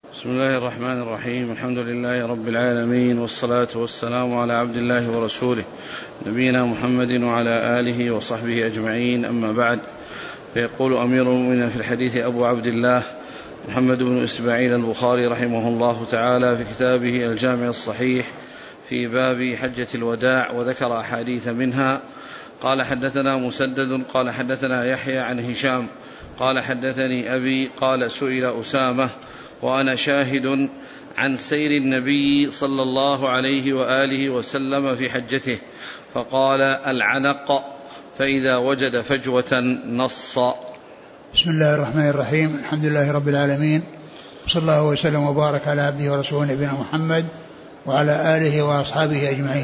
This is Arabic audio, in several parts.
بسم الله الرحمن الرحيم. الحمد لله رب العالمين، والصلاة والسلام على عبد الله ورسوله نبينا محمد وعلى آله وصحبه أجمعين، أما بعد. فيقول أمير المؤمنين في الحديث أبو عبد الله محمد بن إسماعيل البخاري رحمه الله تعالى في كتابه الجامع الصحيح في باب حجة الوداع، وذكر أحاديث منها. قال حدثنا مسدد قال حدثنا يحيى عن هشام قال حدثني أبي قال سئل أسامة وأنا شاهد عن سير النبي صلى الله عليه وآله وسلم في حجته، فقال العنق، فإذا وجد فجوة نص. بسم الله الرحمن الرحيم. الحمد لله رب العالمين، وصلى الله وسلم وبارك على عبده ورسوله نبينا محمد وعلى آله وأصحابه أجمعين.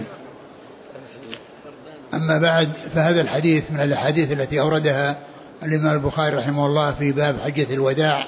أما بعد، فهذا الحديث من الأحاديث التي أوردها الإمام البخاري رحمه الله في باب حجة الوداع،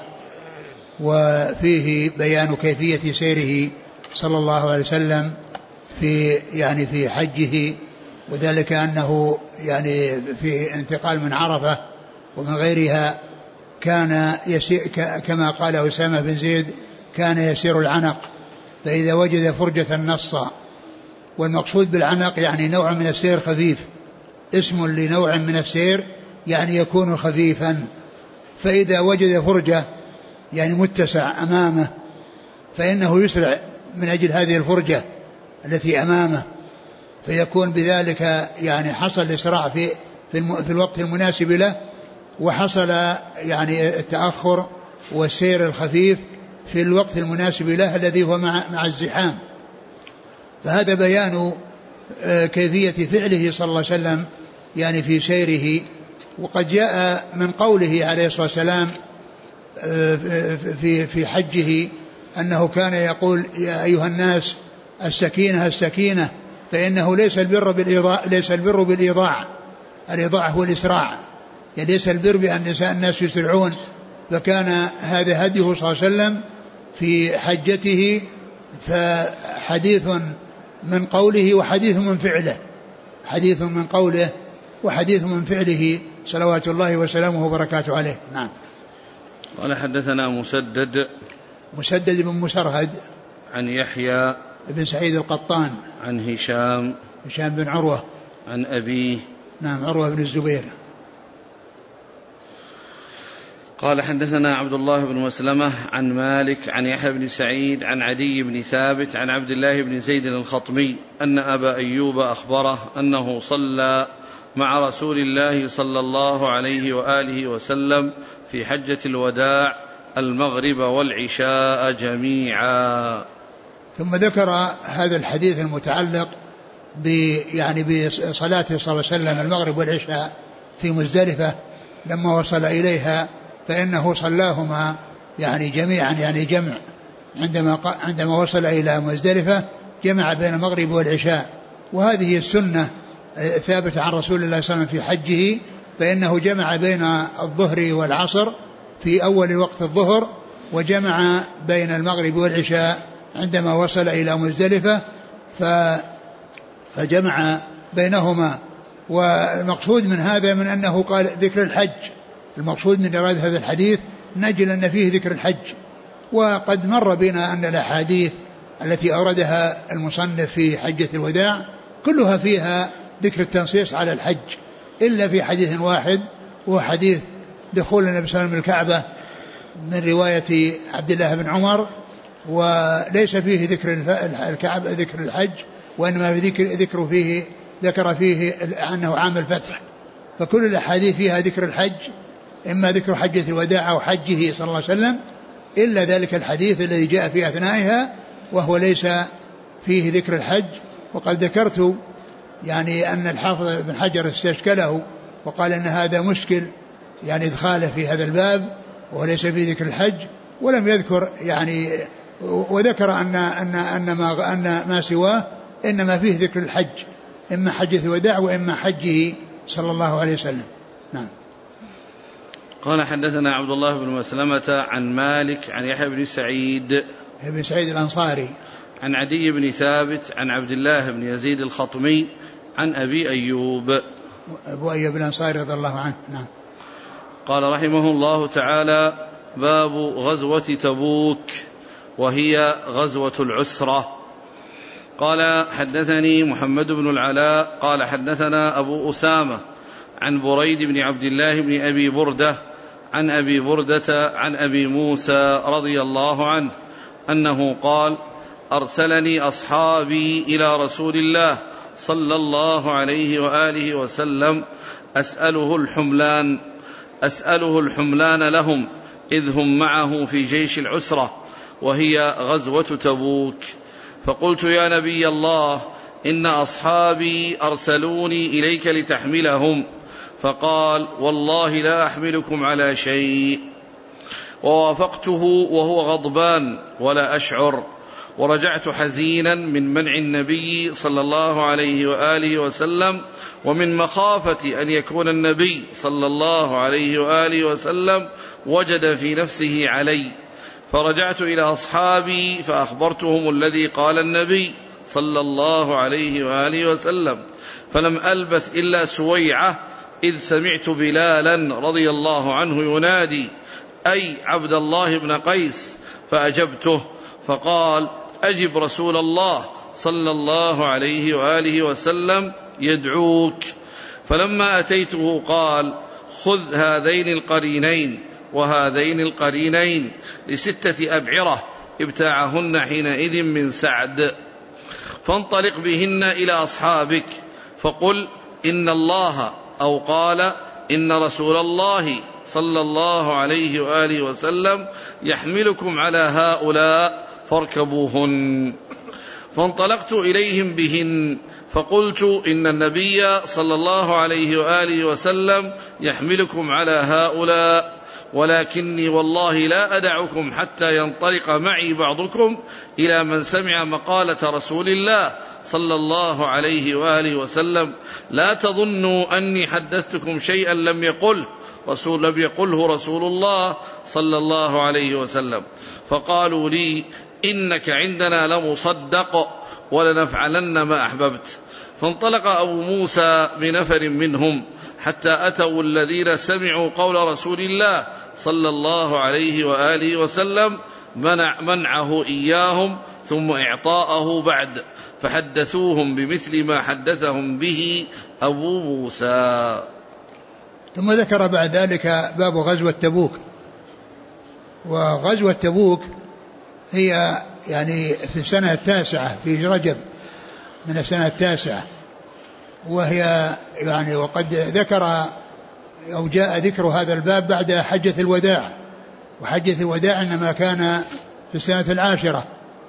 وفيه بيان كيفية سيره صلى الله عليه وسلم في حجه، وذلك أنه في انتقال من عرفة ومن غيرها كان يسير كما قال أسامة بن زيد كان يسير العنق، فإذا وجد فرجة نص. والمقصود بالعنق نوع من السير خفيف، اسم لنوع من السير يكون خفيفا. فإذا وجد فرجة متسع أمامه فإنه يسرع من أجل هذه الفرجة التي أمامه، فيكون بذلك حصل الإسراع في الوقت المناسب له، وحصل التأخر والسير الخفيف في الوقت المناسب له الذي هو مع الزحام. فهذا بيان كيفية فعله صلى الله عليه وسلم في سيره. وقد جاء من قوله عليه الصلاة والسلام في حجه أنه كان يقول يا أيها الناس السكينة السكينة، فإنه ليس البر بالإيضاع. الإيضاع هو الإسراع، ليس البر بأن الناس يسرعون. فكان هذا هديه صلى الله عليه وسلم في حجته، فحديث من قوله وحديث من فعله، حديث من قوله وحديث من فعله صلوات الله وسلامه وبركاته عليه. نعم. قال حدثنا مسدد بن مسرهد عن يحيى بن سعيد القطان عن هشام بن عروة عن أبيه عروة بن الزبير. قال حدثنا عبد الله بن مسلمة عن مالك عن يحيى بن سعيد عن عدي بن ثابت عن عبد الله بن زيد الخطمي أن أبا أيوب أخبره أنه صلى مع رسول الله صلى الله عليه وآله وسلم في حجة الوداع المغرب والعشاء جميعا. ثم ذكر هذا الحديث المتعلق بصلاته صلى الله عليه وسلم المغرب والعشاء في مزدلفة لما وصل إليها، فإنه صلاهما جميعا جمع. عندما وصل إلى مزدلفة جمع بين المغرب والعشاء، وهذه السنة ثابتة عن رسول الله صلى الله عليه وسلم في حجه، فإنه جمع بين الظهر والعصر في أول وقت الظهر، وجمع بين المغرب والعشاء عندما وصل إلى مزدلفة فجمع بينهما. والمقصود من هذا من أنه قال ذكر الحج، المقصود من إرادة هذا الحديث نجل أن فيه ذكر الحج. وقد مر بنا أن الأحاديث التي أوردها المصنف في حجة الوداع كلها فيها ذكر التنصيص على الحج، إلا في حديث واحد، وهو حديث دخول النبي صلى الله عليه وسلم الكعبة من رواية عبد الله بن عمر، وليس فيه ذكر الكعبة ذكر الحج، وإنما ذكر فيه أنه عام الفتح. فكل الأحاديث فيها ذكر الحج، إما ذكر حجة الوداع أو حجه صلى الله عليه وسلم، إلا ذلك الحديث الذي جاء في أثنائها وهو ليس فيه ذكر الحج. وقد ذكرت أن الحافظ بن حجر استشكله وقال أن هذا مشكل إدخاله في هذا الباب وهو ليس فيه ذكر الحج، ولم يذكر وذكر أن ما سواه إنما فيه ذكر الحج، إما حجة الوداع وإما حجه صلى الله عليه وسلم. نعم. قال حدثنا عبد الله بن مسلمة عن مالك عن يحيى بن سعيد الأنصاري عن عدي بن ثابت عن عبد الله بن يزيد الخطمي عن أبي أيوب أبو أيوب الأنصاري رضي الله عنه. نعم. قال رحمه الله تعالى: باب غزوة تبوك. وهي غزوة العسرة. قال حدثني محمد بن العلاء قال حدثنا أبو أسامة عن بريد بن عبد الله بن أبي بردة عن أبي بردة عن أبي موسى رضي الله عنه أنه قال: أرسلني أصحابي إلى رسول الله صلى الله عليه وآله وسلم أسأله الحملان لهم إذ هم معه في جيش العسرة وهي غزوة تبوك. فقلت: يا نبي الله، إن أصحابي أرسلوني إليك لتحملهم. فقال: والله لا أحملكم على شيء. ووافقته وهو غضبان ولا أشعر، ورجعت حزينا من منع النبي صلى الله عليه وآله وسلم، ومن مخافة أن يكون النبي صلى الله عليه وآله وسلم وجد في نفسه علي. فرجعت إلى أصحابي فأخبرتهم الذي قال النبي صلى الله عليه وآله وسلم، فلم ألبث إلا سويعة إذ سمعت بلالا رضي الله عنه ينادي: أي عبد الله بن قيس؟ فأجبته، فقال: أجب رسول الله صلى الله عليه وآله وسلم يدعوك. فلما أتيته قال: خذ هذين القرينين وهذين القرينين ل6 أبعرة ابتاعهن حينئذ من سعد، فانطلق بهن إلى أصحابك فقل: إن الله، أو قال إن رسول الله صلى الله عليه وآله وسلم يحملكم على هؤلاء فاركبوهن. فانطلقت إليهم بهن فقلت: إن النبي صلى الله عليه وآله وسلم يحملكم على هؤلاء، ولكني والله لا أدعكم حتى ينطلق معي بعضكم إلى من سمع مقالة رسول الله صلى الله عليه وآله وسلم. لا تظنوا أني حدثتكم شيئا لم يقله رسول الله صلى الله عليه وسلم. فقالوا لي: إنك عندنا لمصدق ولنفعلن ما أحببت. فانطلق أبو موسى بنفر منهم حتى أتوا الذين سمعوا قول رسول الله صلى الله عليه وآله وسلم منعه إياهم ثم إعطاءه بعد، فحدثوهم بمثل ما حدثهم به أبو موسى. ثم ذكر بعد ذلك باب غزوة تبوك. وغزوة تبوك هي يعني في السنة 9 في رجب من السنة 9، وهي يعني وقد ذكر أو جاء ذكر هذا الباب بعد حجة الوداع، وحجة الوداع إنما كان في السنة 10،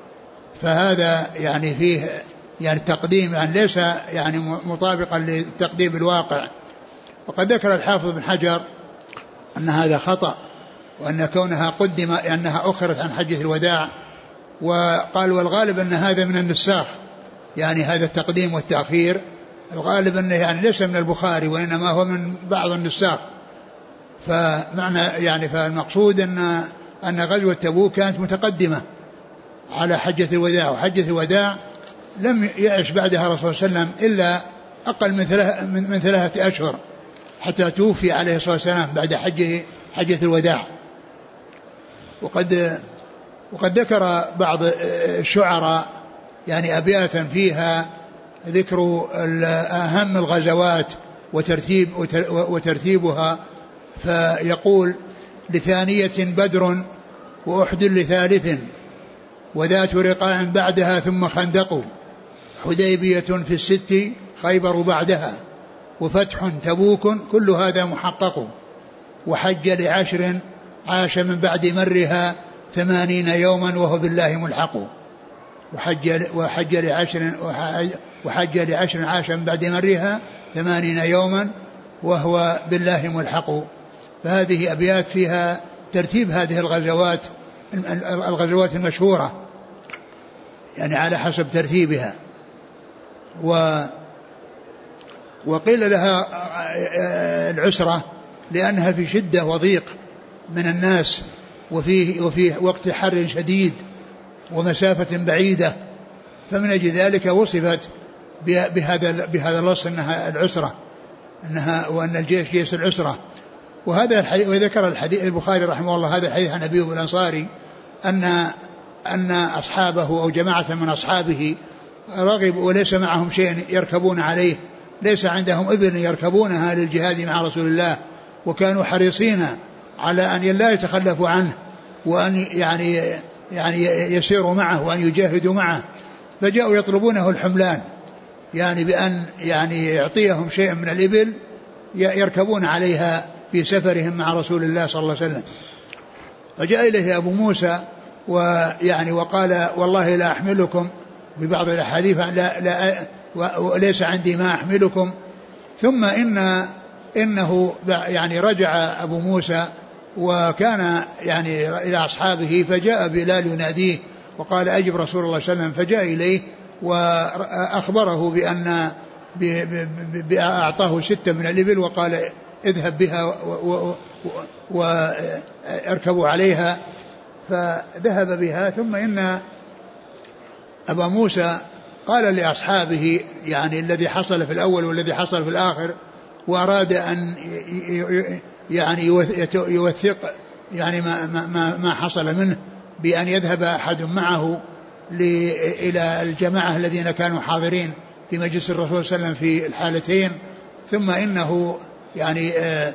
فهذا يعني فيه يعني تقديم يعني ليس يعني مطابقا للتقديم الواقع. وقد ذكر الحافظ بن حجر أن هذا خطأ، وأن كونها قدم أنها أخرت عن حجة الوداع، وقال والغالب أن هذا من النساخ، يعني هذا التقديم والتأخير الغالب أنه يعني ليس من البخاري وإنما هو من بعض النساخ. فمعنى يعني فالمقصود أن غزوة تبوك كانت متقدمة على حجة الوداع، وحجة الوداع لم يعش بعدها الرسول صلى الله عليه وسلم إلا أقل من 3 أشهر حتى توفي عليه الصلاة والسلام بعد حجة الوداع. وقد ذكر بعض الشعراء يعني أبياتا فيها ذكر أهم الغزوات وترتيبها، فيقول: لثانية بدر وأحد لثالث، وذات رقاع بعدها ثم خندق، حديبية في 6 خيبر بعدها، وفتح تبوك كل هذا محقق، وحج ل10 عاش من بعد مرها 80 يوما وهو بالله ملحق، وحج ل10 عاش من بعد مرها 80 يوما وهو بالله ملحق. فهذه أبيات فيها ترتيب هذه الغزوات المشهورة يعني على حسب ترتيبها. وقيل لها العسرة لأنها في شدة وضيق من الناس، وفي وقت حر شديد ومسافة بعيدة، فمن أجل ذلك وصفت بهذا الوصف أنها العسرة، وأن الجيش جيش العسرة. وذكر الحديث البخاري رحمه الله هذا الحديث عن أبي الأنصاري أن أصحابه أو جماعة من أصحابه رغبوا وليس معهم شيء يركبون عليه، ليس عندهم إبل يركبونها للجهاد مع رسول الله، وكانوا حريصين على أن لا يتخلفوا عنه وأن يعني يسيروا معه وأن يجاهدوا معه، فجاءوا يطلبونه الحملان، يعني بأن يعني يعطيهم شيء من الإبل يركبون عليها في سفرهم مع رسول الله صلى الله عليه وسلم. فجاء إليه أبو موسى وقال والله لا أحملكم، ببعض الأحاديث وليس عندي ما أحملكم. ثم إنه يعني رجع أبو موسى وكان يعني إلى أصحابه، فجاء بلال يناديه وقال أجب رسول الله صلى الله عليه وسلم، فجاء إليه وأخبره بأن أعطاه 6 من الإبل وقال اذهب بها واركبوا عليها، فذهب بها. ثم إن أبا موسى قال لأصحابه يعني الذي حصل في الأول والذي حصل في الآخر، وأراد أن يعني يوثق يعني ما حصل منه بأن يذهب أحد معه إلى الجماعة الذين كانوا حاضرين في مجلس الرسول صلى الله عليه وسلم في الحالتين. ثم إنه يعني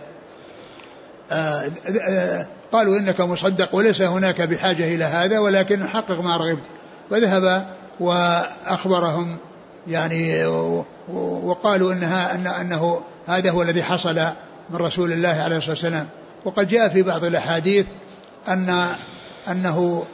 قالوا إنك مصدق وليس هناك بحاجة إلى هذا، ولكن حقق ما رغبت. وذهب وأخبرهم يعني وقالوا أنه هذا هو الذي حصل من رسول الله عليه الصلاة والسلام. وقد جاء في بعض الأحاديث أنه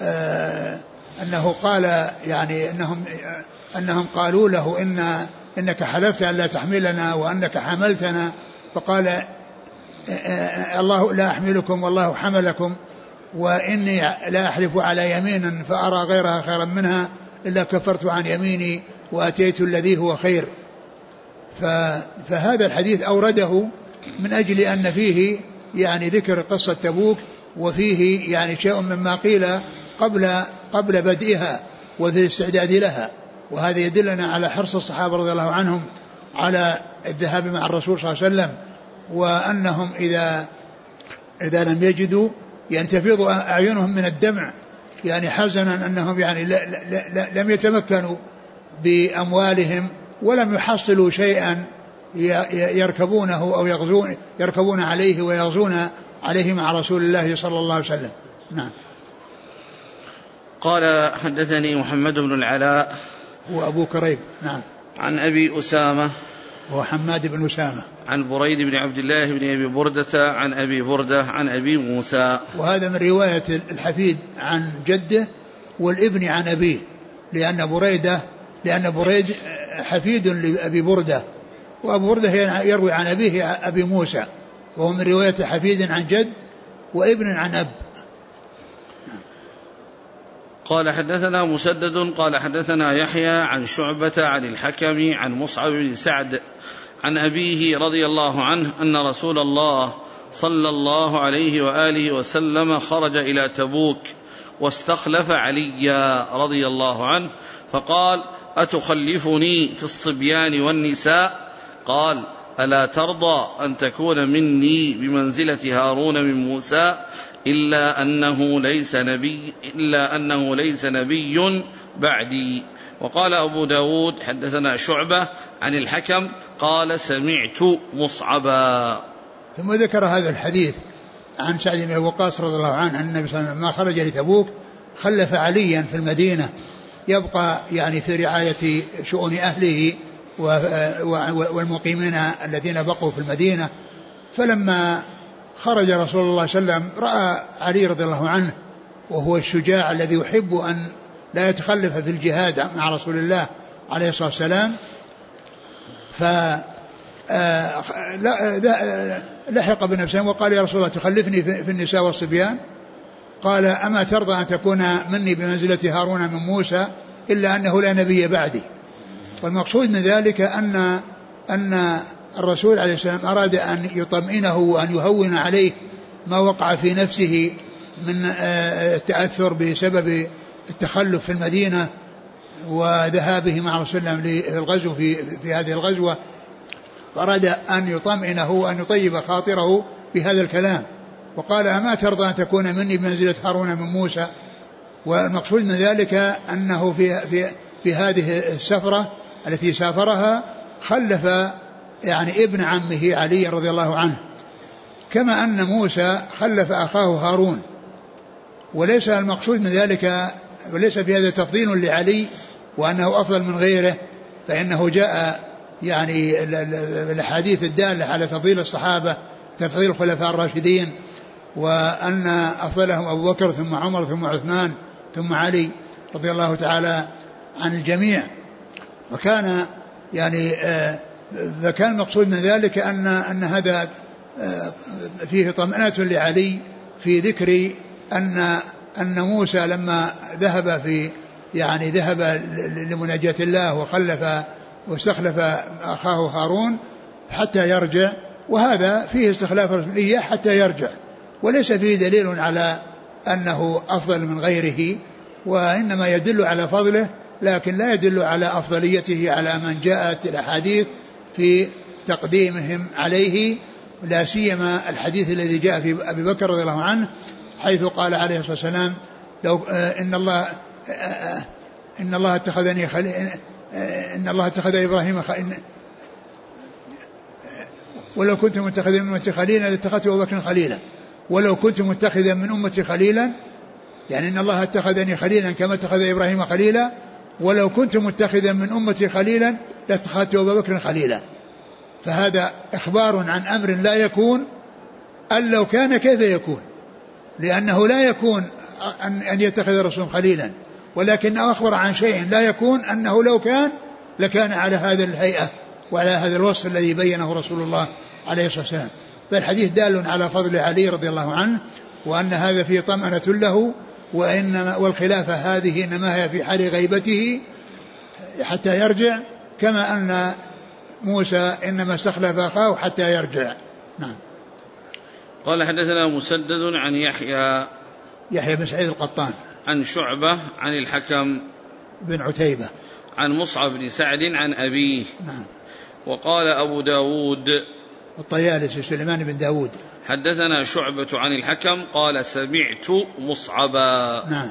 قال يعني أنهم قالوا له إنك حلفت أن لا تحملنا وأنك حملتنا، فقال الله لا أحملكم والله حملكم، وإني لا أحلف على يمين فأرى غيرها خيرا منها إلا كفرت عن يميني وأتيت الذي هو خير. فهذا الحديث أورده من أجل أن فيه يعني ذكر قصة تبوك، وفيه يعني شيء مما قيل قبل بدئها وفي الاستعداد لها، وهذا يدلنا على حرص الصحابة رضي الله عنهم على الذهاب مع الرسول صلى الله عليه وسلم، وأنهم إذا لم يجدوا يعني تفيض أعينهم من الدمع يعني حزنا أنهم يعني لم يتمكنوا بأموالهم ولم يحصلوا شيئا يركبونه أو يركبون عليه ويغزون عليه مع رسول الله صلى الله عليه وسلم. نعم. قال حدثني محمد بن العلاء وأبو كريب. نعم. عن أبي أسامة وحماد بن أسامة عن بريد بن عبد الله بن أبي بردة عن أبي بردة عن أبي موسى. وهذا من رواية الحفيد عن جده والابن عن أبيه، لأن بريد حفيد لأبي بردة، وأبو بردة يروي عن أبيه أبي موسى، وهو من رواية حفيد عن جد وابن عن أب. قال حدثنا مسدد قال حدثنا يحيى عن شعبة عن الحكم عن مصعب بن سعد عن أبيه رضي الله عنه أن رسول الله صلى الله عليه وآله وسلم خرج إلى تبوك واستخلف عليا رضي الله عنه، فقال أتخلفني في الصبيان والنساء؟ قال ألا ترضى أن تكون مني بمنزلة هارون من موسى إلا أنه ليس نبي بعدي. وقال أبو داود حدثنا شعبة عن الحكم قال سمعت مصعبا. ثم ذكر هذا الحديث عن سعد بن وقاص رضي الله عنه أن النبي صلى الله عليه وسلم ما خرج لتبوك خلف عليا في المدينة يبقى يعني في رعاية شؤون أهله والمقيمين الذين بقوا في المدينة. فلما خرج رسول الله صلى الله عليه وسلم رأى علي رضي الله عنه وهو الشجاع الذي يحب أن لا يتخلف في الجهاد مع رسول الله عليه الصلاة والسلام، فلحق بنفسه وقال يا رسول الله تخلفني في النساء والصبيان؟ قال أما ترضى أن تكون مني بمنزلة هارون من موسى إلا أنه لا نبي بعدي. والمقصود من ذلك أن الرسول عليه السلام أراد أن يطمئنه وأن يهون عليه ما وقع في نفسه من التأثر بسبب التخلف في المدينة وذهابه مع رسول الله للغزو في هذه الغزوة، فأراد أن يطمئنه وأن يطيب خاطره بهذا الكلام، وقال أما ترضى أن تكون مني بمنزلة هارون من موسى؟ والمقصود من ذلك أنه في هذه السفرة التي سافرها خلف يعني ابن عمه علي رضي الله عنه، كما أن موسى خلف أخاه هارون. وليس المقصود من ذلك، وليس في هذا تفضيل لعلي وأنه أفضل من غيره، فإنه جاء يعني الحديث الدالة على تفضيل الصحابة، تفضيل الخلفاء الراشدين، وأن أفضلهم أبو بكر ثم عمر ثم عثمان ثم علي رضي الله تعالى عن الجميع. وكان يعني فكان المقصود من ذلك أن هذا فيه طمأنة لعلي في ذكر أن موسى لما ذهب ذهب لمناجاة الله وخلف واستخلف أخاه هارون حتى يرجع، وهذا فيه استخلاف الرسولية حتى يرجع، وليس فيه دليل على أنه أفضل من غيره، وإنما يدل على فضله لكن لا يدل على أفضليته على من جاءت الأحاديث في تقديمهم عليه، لا سيما الحديث الذي جاء في أبي بكر رضي الله عنه حيث قال عليه الصلاة والسلام لو إن الله اتخذني إن الله اتخذ إبراهيم ولو كنت متخذا من أمتي خليلا لاتخذت أبا بكر خليلا، ولو كنت متخذا من أمتي خليلا، يعني إن الله اتخذني خليلا كما اتخذ إبراهيم خليلا، ولو كنت متخذا من أمتي خليلا لاتخذت أبا بكر خليلا. فهذا إخبار عن أمر لا يكون، أن لو كان كيف يكون، لأنه لا يكون أن يتخذ الرسول خليلا، ولكنه أخبر عن شيء لا يكون، أنه لو كان لكان على هذا الهيئة وعلى هذا الوصف الذي بينه رسول الله عليه الصلاة والسلام. فالحديث دال على فضل علي رضي الله عنه، وأن هذا فيه طمأنة له، والخلافة هذه إنما هي في حال غيبته حتى يرجع، كما أن موسى إنما استخلف أخاه حتى يرجع. نعم. قال حدثنا مسدد عن يحيى بن سعيد القطان عن شعبة عن الحكم بن عتيبة عن مصعب بن سعد عن أبيه. نعم. وقال أبو داود الطيالسي سليمان بن داود حدثنا شعبة عن الحكم قال سمعت مصعبا. نعم.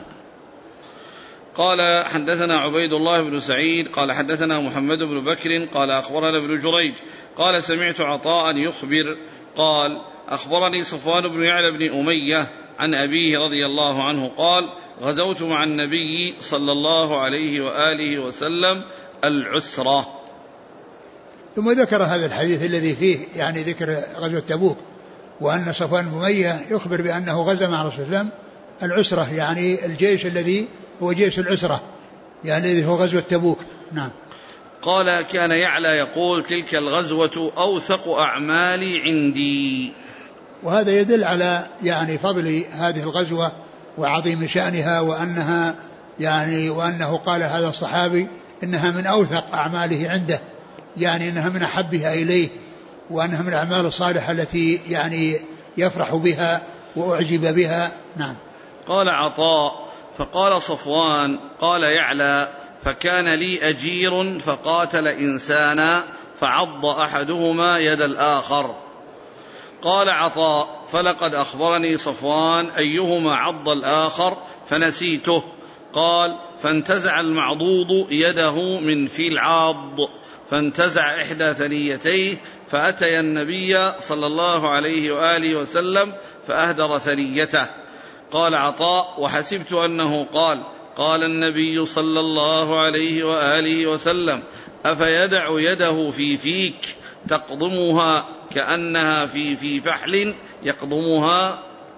قال حدثنا عبيد الله بن سعيد قال حدثنا محمد بن بكر قال أخبرنا ابن جريج قال سمعت عطاء يخبر قال أخبرني صفوان بن يعلى بن أمية عن أبيه رضي الله عنه قال غزوت مع النبي صلى الله عليه وآله وسلم العسرة. ثم ذكر هذا الحديث الذي فيه يعني ذكر غزوة تبوك، وأن صفوان بن أمية يخبر بأنه غزا مع رسول الله العسرة، يعني الجيش الذي هو جيش العسرة، يعني الذي هو غزوة تبوك. نعم. قال كان يعلى يقول تلك الغزوة أوثق أعمالي عندي. وهذا يدل على يعني فضل هذه الغزوة وعظيم شأنها، وأنها يعني وأنه قال هذا الصحابي إنها من أوثق أعماله عنده، يعني إنها من أحبها إليه، وأنها من الأعمال الصالحة التي يعني يفرح بها وأعجب بها. نعم. قال عطاء فقال صفوان قال يعلى فكان لي أجير فقاتل إنسانا فعض أحدهما يد الآخر. قال عطاء فلقد أخبرني صفوان أيهما عض الآخر فنسيته. قال فانتزع المعضوض يده من في العاض فانتزع إحدى ثنيتيه فأتي النبي صلى الله عليه وآله وسلم فأهدر ثنيته. قال عطاء وحسبت أنه قال النبي صلى الله عليه وآله وسلم أفيدع يده في فيك تقضمها كأنها في فحل يقضمها.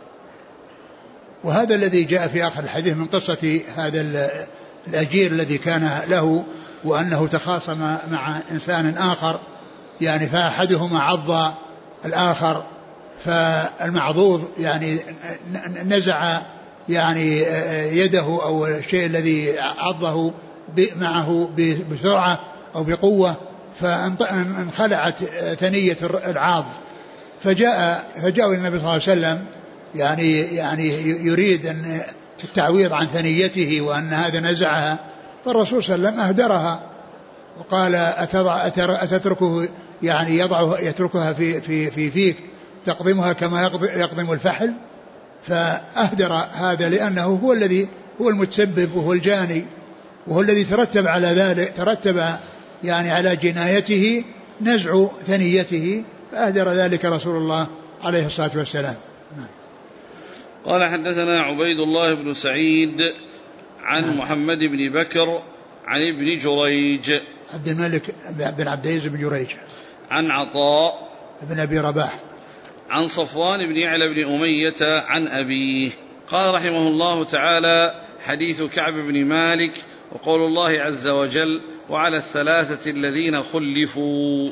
وهذا الذي جاء في آخر الحديث من قصة هذا الأجير الذي كان له، وأنه تخاصم مع إنسان آخر، يعني فأحدهما عض الآخر، فالمعضوض يعني نزع يعني يده أو الشيء الذي عضه معه بسرعة أو بقوة، فانخلعت ثنية العاض، فجاء النبي صلى الله عليه وسلم يعني يريد أن التعويض عن ثنيته وأن هذا نزعها، فالرسول صلى الله عليه وسلم أهدرها وقال أتتركه يعني يتركها في فيك تقضمها كما يقضم الفحل. فأهدر هذا لأنه هو الذي هو المتسبب وهو الجاني وهو الذي ترتب على ذلك، ترتب يعني على جنايته نزع ثنيته، فأهدر ذلك رسول الله عليه الصلاة والسلام. قال حدثنا عبيد الله بن سعيد عن محمد بن بكر عن ابن جريج عبد الملك بن عبد العزيز بن جريج عن عطاء بن أبي رباح عن صفوان بن يعلى بن أمية عن أبيه. قال رحمه الله تعالى: حديث كعب بن مالك وقول الله عز وجل: وعلى الثلاثة الذين خلفوا.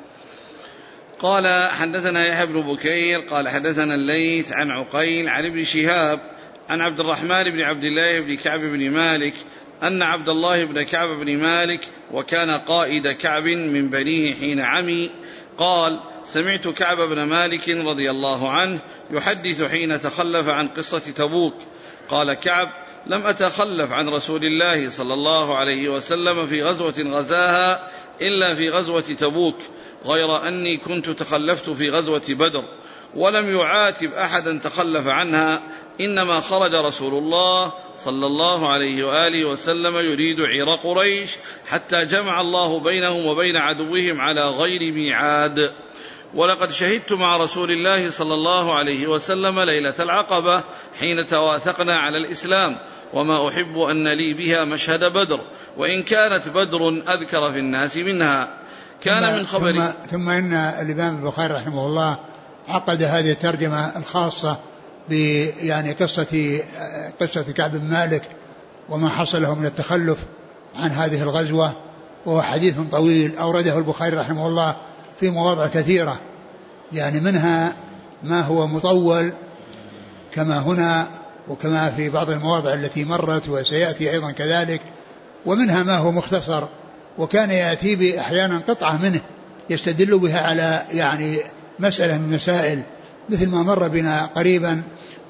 قال حدثنا يحيى بن بكير قال حدثنا الليث عن عقيل عن ابن شهاب عن عبد الرحمن بن عبد الله بن كعب بن مالك أن عبد الله بن كعب بن مالك وكان قائد كعب من بنيه حين عمي قال: سمعت كعب بن مالك رضي الله عنه يحدث حين تخلف عن قصة تبوك. قال كعب: لم أتخلف عن رسول الله صلى الله عليه وسلم في غزوة غزاها إلا في غزوة تبوك، غير أني كنت تخلفت في غزوة بدر، ولم يعاتب أحدا تخلف عنها، إنما خرج رسول الله صلى الله عليه وآله وسلم يريد عير قريش حتى جمع الله بينهم وبين عدوهم على غير ميعاد. ولقد شهدت مع رسول الله صلى الله عليه وسلم ليلة العقبة حين تواثقنا على الإسلام، وما أحب أن لي بها مشهد بدر، وإن كانت بدر أذكر في الناس منها. كان من خبر ثم إن الإمام البخاري رحمه الله عقد هذه الترجمة الخاصة يعني قصة كعب بن مالك وما حصل له من التخلف عن هذه الغزوة، وهو حديث طويل أورده البخاري رحمه الله في مواضع كثيرة، يعني منها ما هو مطول كما هنا وكما في بعض المواضع التي مرت وسيأتي أيضا كذلك، ومنها ما هو مختصر، وكان يأتي بأحيانا قطعة منه يستدل بها على يعني مسألة من مسائل، مثل ما مر بنا قريبا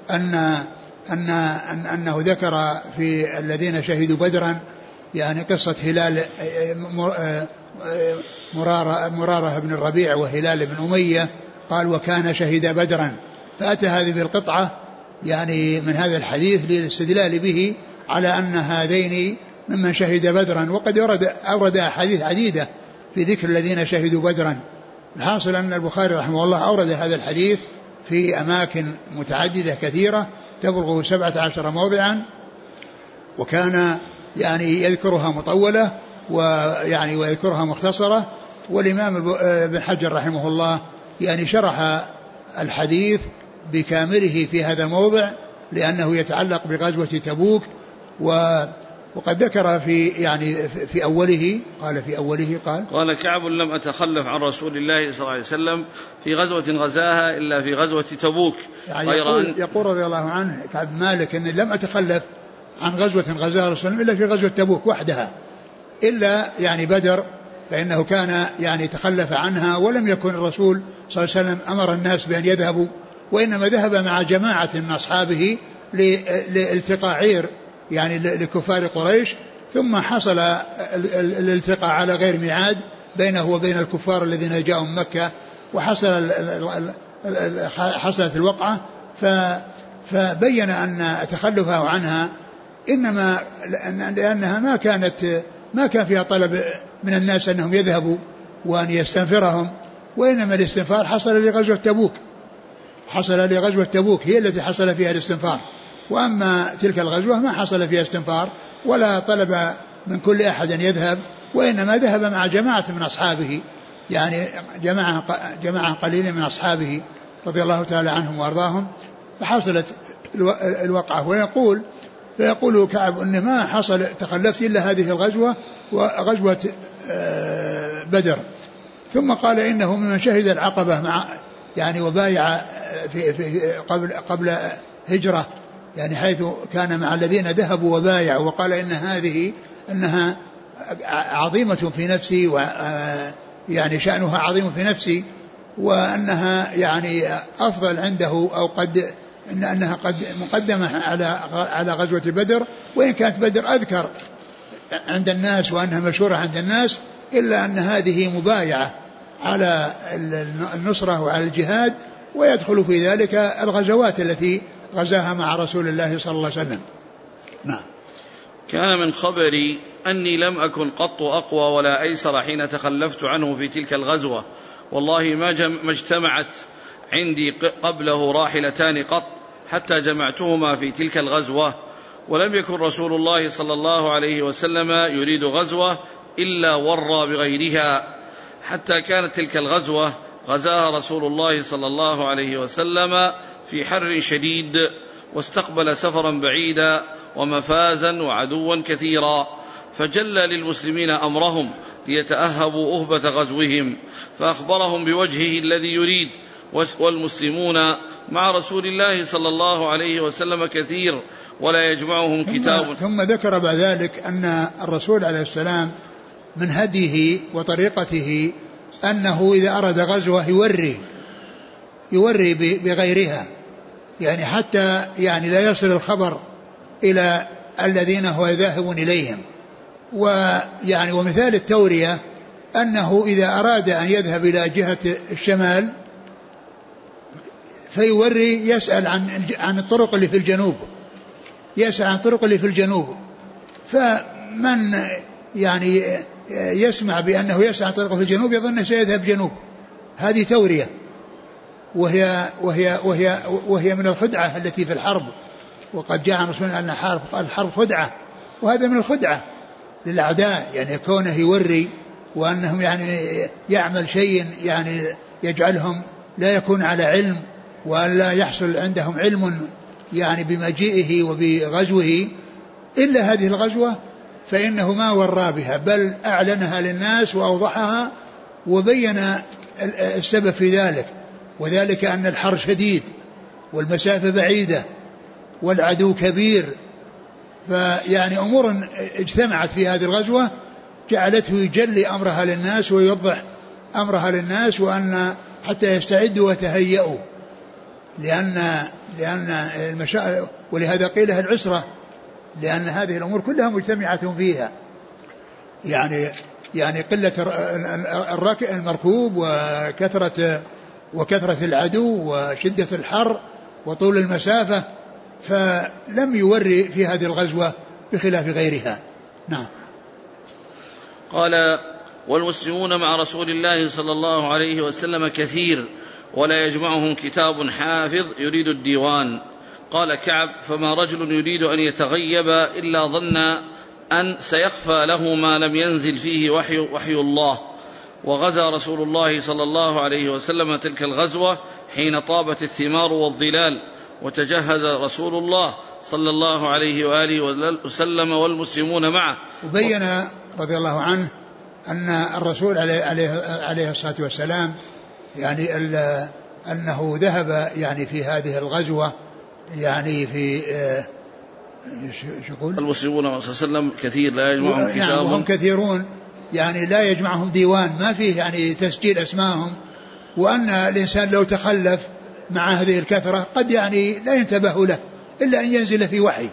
أنه ذكر في الذين شهدوا بدرا يعني قصة هلال مرارة بن الربيع وهلال بن أمية، قال: وكان شهد بدرا، فأتى هذه بالقطعة يعني من هذا الحديث للاستدلال به على أن هذين ممن شهد بدرا، وقد أورد أحاديث عديدة في ذكر الذين شهدوا بدرا. الحاصل أن البخاري رحمه الله أورد هذا الحديث في أماكن متعددة كثيرة تبلغ 17 موضعا، وكان يعني يذكرها مطولة ويعني ويذكرها مختصرة. والإمام ابن حجر رحمه الله يعني شرح الحديث بكامله في هذا الموضع لأنه يتعلق بغزوة تبوك، وقد ذكر في أوله قال كعب: لم أتخلف عن رسول الله صلى الله عليه وسلم في غزوة غزاها إلا في غزوة تبوك، يعني يقول رضي الله عنه كعب مالك أن لم أتخلف عن غزوة غزاها رسول الله إلا في غزوة تبوك وحدها، إلا يعني بدر فإنه كان يعني تخلف عنها، ولم يكن الرسول صلى الله عليه وسلم أمر الناس بأن يذهبوا، وإنما ذهب مع جماعة من أصحابه لالتقاء عير يعني لكفار قريش، ثم حصل الالتقاء على غير ميعاد بينه وبين الكفار الذين جاءوا من مكة، حصلت الوقعة، فبين أن تخلفه عنها إنما لأنها ما كان فيها طلب من الناس أنهم يذهبوا وأن يستنفرهم، وإنما الاستنفار حصل لغزوة تبوك هي التي حصل فيها الاستنفار، وأما تلك الغزوة ما حصل فيها استنفار ولا طلب من كل أحد أن يذهب، وإنما ذهب مع جماعة من أصحابه، يعني جماعة قليلة من أصحابه رضي الله تعالى عنهم وأرضاهم، فحصلت الوقعة. فيقول كعب أن ما حصل تخلفت إلا هذه الغزوة وغزوة بدر. ثم قال إنه ممن شهد العقبة مع يعني وبايع في قبل هجرة، يعني حيث كان مع الذين ذهبوا وبايعوا، وقال إنها عظيمة في نفسي يعني شأنها عظيم في نفسي، وأنها يعني أفضل عنده أو أنها قد مقدمة على غزوة بدر، وإن كانت بدر أذكر عند الناس وأنها مشهورة عند الناس، إلا أن هذه مبايعة على النصرة وعلى الجهاد، ويدخل في ذلك الغزوات التي غزاها مع رسول الله صلى الله عليه وسلم. نعم. كان من خبري أني لم أكن قط أقوى ولا أيسر حين تخلفت عنه في تلك الغزوة، والله ما اجتمعت عندي قبله راحلتان قط حتى جمعتهما في تلك الغزوة، ولم يكن رسول الله صلى الله عليه وسلم يريد غزوة إلا ورى بغيرها، حتى كانت تلك الغزوة غزاها رسول الله صلى الله عليه وسلم في حر شديد، واستقبل سفرا بعيدا ومفازا وعدوا كثيرا، فجل للمسلمين أمرهم ليتأهبوا أهبة غزوهم، فأخبرهم بوجهه الذي يريد، والمسلمون مع رسول الله صلى الله عليه وسلم كثير ولا يجمعهم كتاب. ثم ذكر بعد ذلك أن الرسول عليه السلام من هديه وطريقته أنه إذا أراد غزوة يوري بغيرها، يعني حتى يعني لا يصل الخبر إلى الذين هو ذاهب إليهم. ويعني ومثال التورية أنه إذا أراد أن يذهب إلى جهة الشمال فيوري يسأل عن الطرق اللي في الجنوب، يسأل عن الطرق اللي في الجنوب، فمن يعني يسمع بأنه يسأل عن طرق في الجنوب يظن سيذهب جنوب. هذه تورية، وهي من الخدعة التي في الحرب، وقد جاء عن رسول الله أن الحرب خدعة، وهذا من الخدعة للأعداء، يعني كونه يوري وأنهم يعني يعمل شيء يعني يجعلهم لا يكون على علم وأن لا يحصل عندهم علم يعني بمجيئه وبغزوه إلا هذه الغزوة، فإنه ما ورى بها بل أعلنها للناس وأوضحها وبين السبب في ذلك، وذلك أن الحر شديد والمسافة بعيدة والعدو كبير، فيعني أمور اجتمعت في هذه الغزوة جعلته يجلي أمرها للناس ويوضح أمرها للناس، وأن حتى يستعدوا ويتهيئوا، لأن ولهذا قيلها العسرة، لأن هذه الأمور كلها مجتمعة فيها، يعني قلة المركوب وكثرة العدو وشدة الحر وطول المسافة، فلم يوري في هذه الغزوة بخلاف غيرها. نعم. قال: والمسلمون مع رسول الله صلى الله عليه وسلم كثير ولا يجمعهم كتاب حافظ يريد الديوان. قال كعب: فما رجل يريد أن يتغيب إلا ظن أن سيخفى له ما لم ينزل فيه وحي الله. وغزا رسول الله صلى الله عليه وسلم تلك الغزوة حين طابت الثمار والظلال، وتجهز رسول الله صلى الله عليه وآله وسلم والمسلمون معه. وبين رضي الله عنه أن الرسول عليه الصلاة والسلام يعني أنه ذهب يعني في هذه الغزوة يعني في المسلمون صلى الله عليه وسلم كثير لا يجمعهم كتاب، يعني وهم كثيرون يعني لا يجمعهم ديوان ما فيه يعني تسجيل أسمائهم، وأن الإنسان لو تخلف مع هذه الكثرة قد يعني لا ينتبه له إلا أن ينزل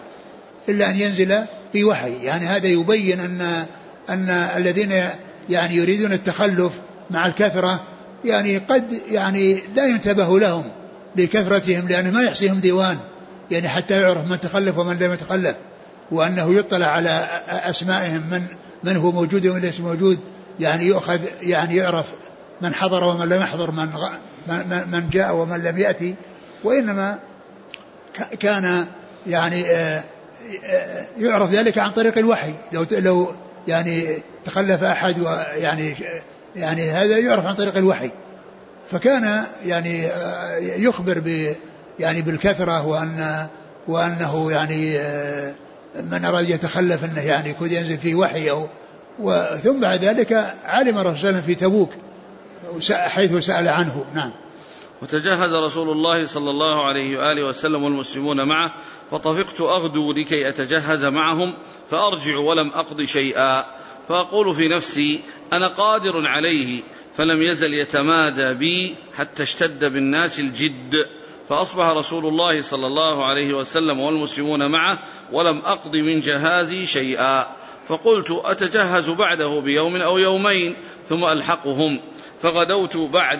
في وحي، يعني هذا يبين أن الذين يعني يريدون التخلف مع الكثرة يعني قد يعني لا ينتبه لهم لكثرتهم، لأنه ما يحصيهم ديوان يعني حتى يعرف من تخلف ومن لم يتخلف، وأنه يطلع على أسمائهم من هو موجود ومن ليس موجود، يعني يؤخذ يعني يعرف من حضر ومن لم يحضر، من جاء ومن لم يأتي. وإنما كان يعني يعرف ذلك عن طريق الوحي، لو يعني تخلف أحد يعني هذا يعرف عن طريق الوحي، فكان يعني يخبر يعني بالكثرة وأنه يعني من أراد يتخلف أنه يعني يكون ينزل فيه وحي ثم بعد ذلك علم الرسول صلى الله عليه وسلم في تبوك حيث سأل عنه. نعم. وتجهز رسول الله صلى الله عليه وآله وسلم والمسلمون معه، فطفقت أغدو لكي أتجهز معهم فأرجع ولم أقض شيئا، فأقول في نفسي أنا قادر عليه، فلم يزل يتمادى بي حتى اشتد بالناس الجد، فأصبح رسول الله صلى الله عليه وسلم والمسلمون معه ولم أقض من جهازي شيئا، فقلت أتجهز بعده بيوم أو يومين ثم ألحقهم، فغدوت بعد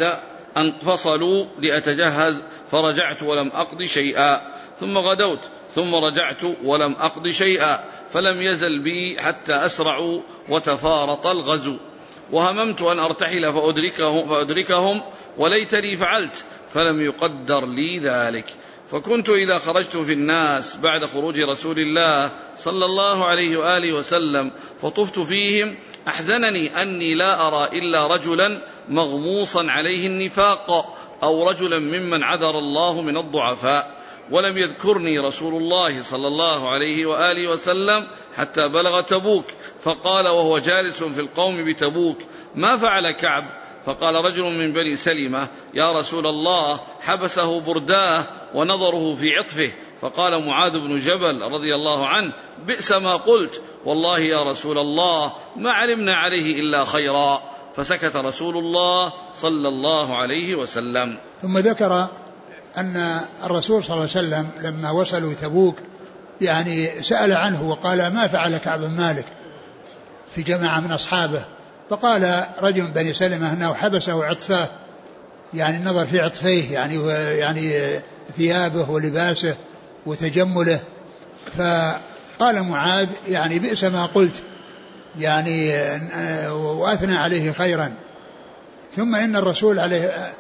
انفصلوا لأتجهز فرجعت ولم أقض شيئا، ثم غدوت ثم رجعت ولم أقض شيئا، فلم يزل بي حتى أسرعوا وتفارط الغزو، وهممت أن أرتحل فأدركهم وليتني فعلت، فلم يقدر لي ذلك. فكنت إذا خرجت في الناس بعد خروج رسول الله صلى الله عليه وآله وسلم فطفت فيهم أحزنني أني لا أرى إلا رجلا مغموصا عليه النفاق أو رجلا ممن عذر الله من الضعفاء، ولم يذكرني رسول الله صلى الله عليه وآله وسلم حتى بلغ تبوك، فقال وهو جالس في القوم بتبوك: ما فعل كعب؟ فقال رجل من بني سلمة: يا رسول الله، حبسه برداه ونظره في عطفه. فقال معاذ بن جبل رضي الله عنه: بئس ما قلت، والله يا رسول الله ما علمنا عليه إلا خيرا. فسكت رسول الله صلى الله عليه وسلم. ثم ذكر أن الرسول صلى الله عليه وسلم لما وصلوا تبوك يعني سأل عنه وقال: ما فعل كعب بن مالك في جماعة من أصحابه؟ فقال رجل من بني سلمة أنه حبسه عطفاه، يعني النظر في عطفيه، يعني ثيابه ولباسه وتجمله. فقال معاذ: يعني بئس ما قلت، يعني وأثنى عليه خيرا. ثم إن الرسول عليه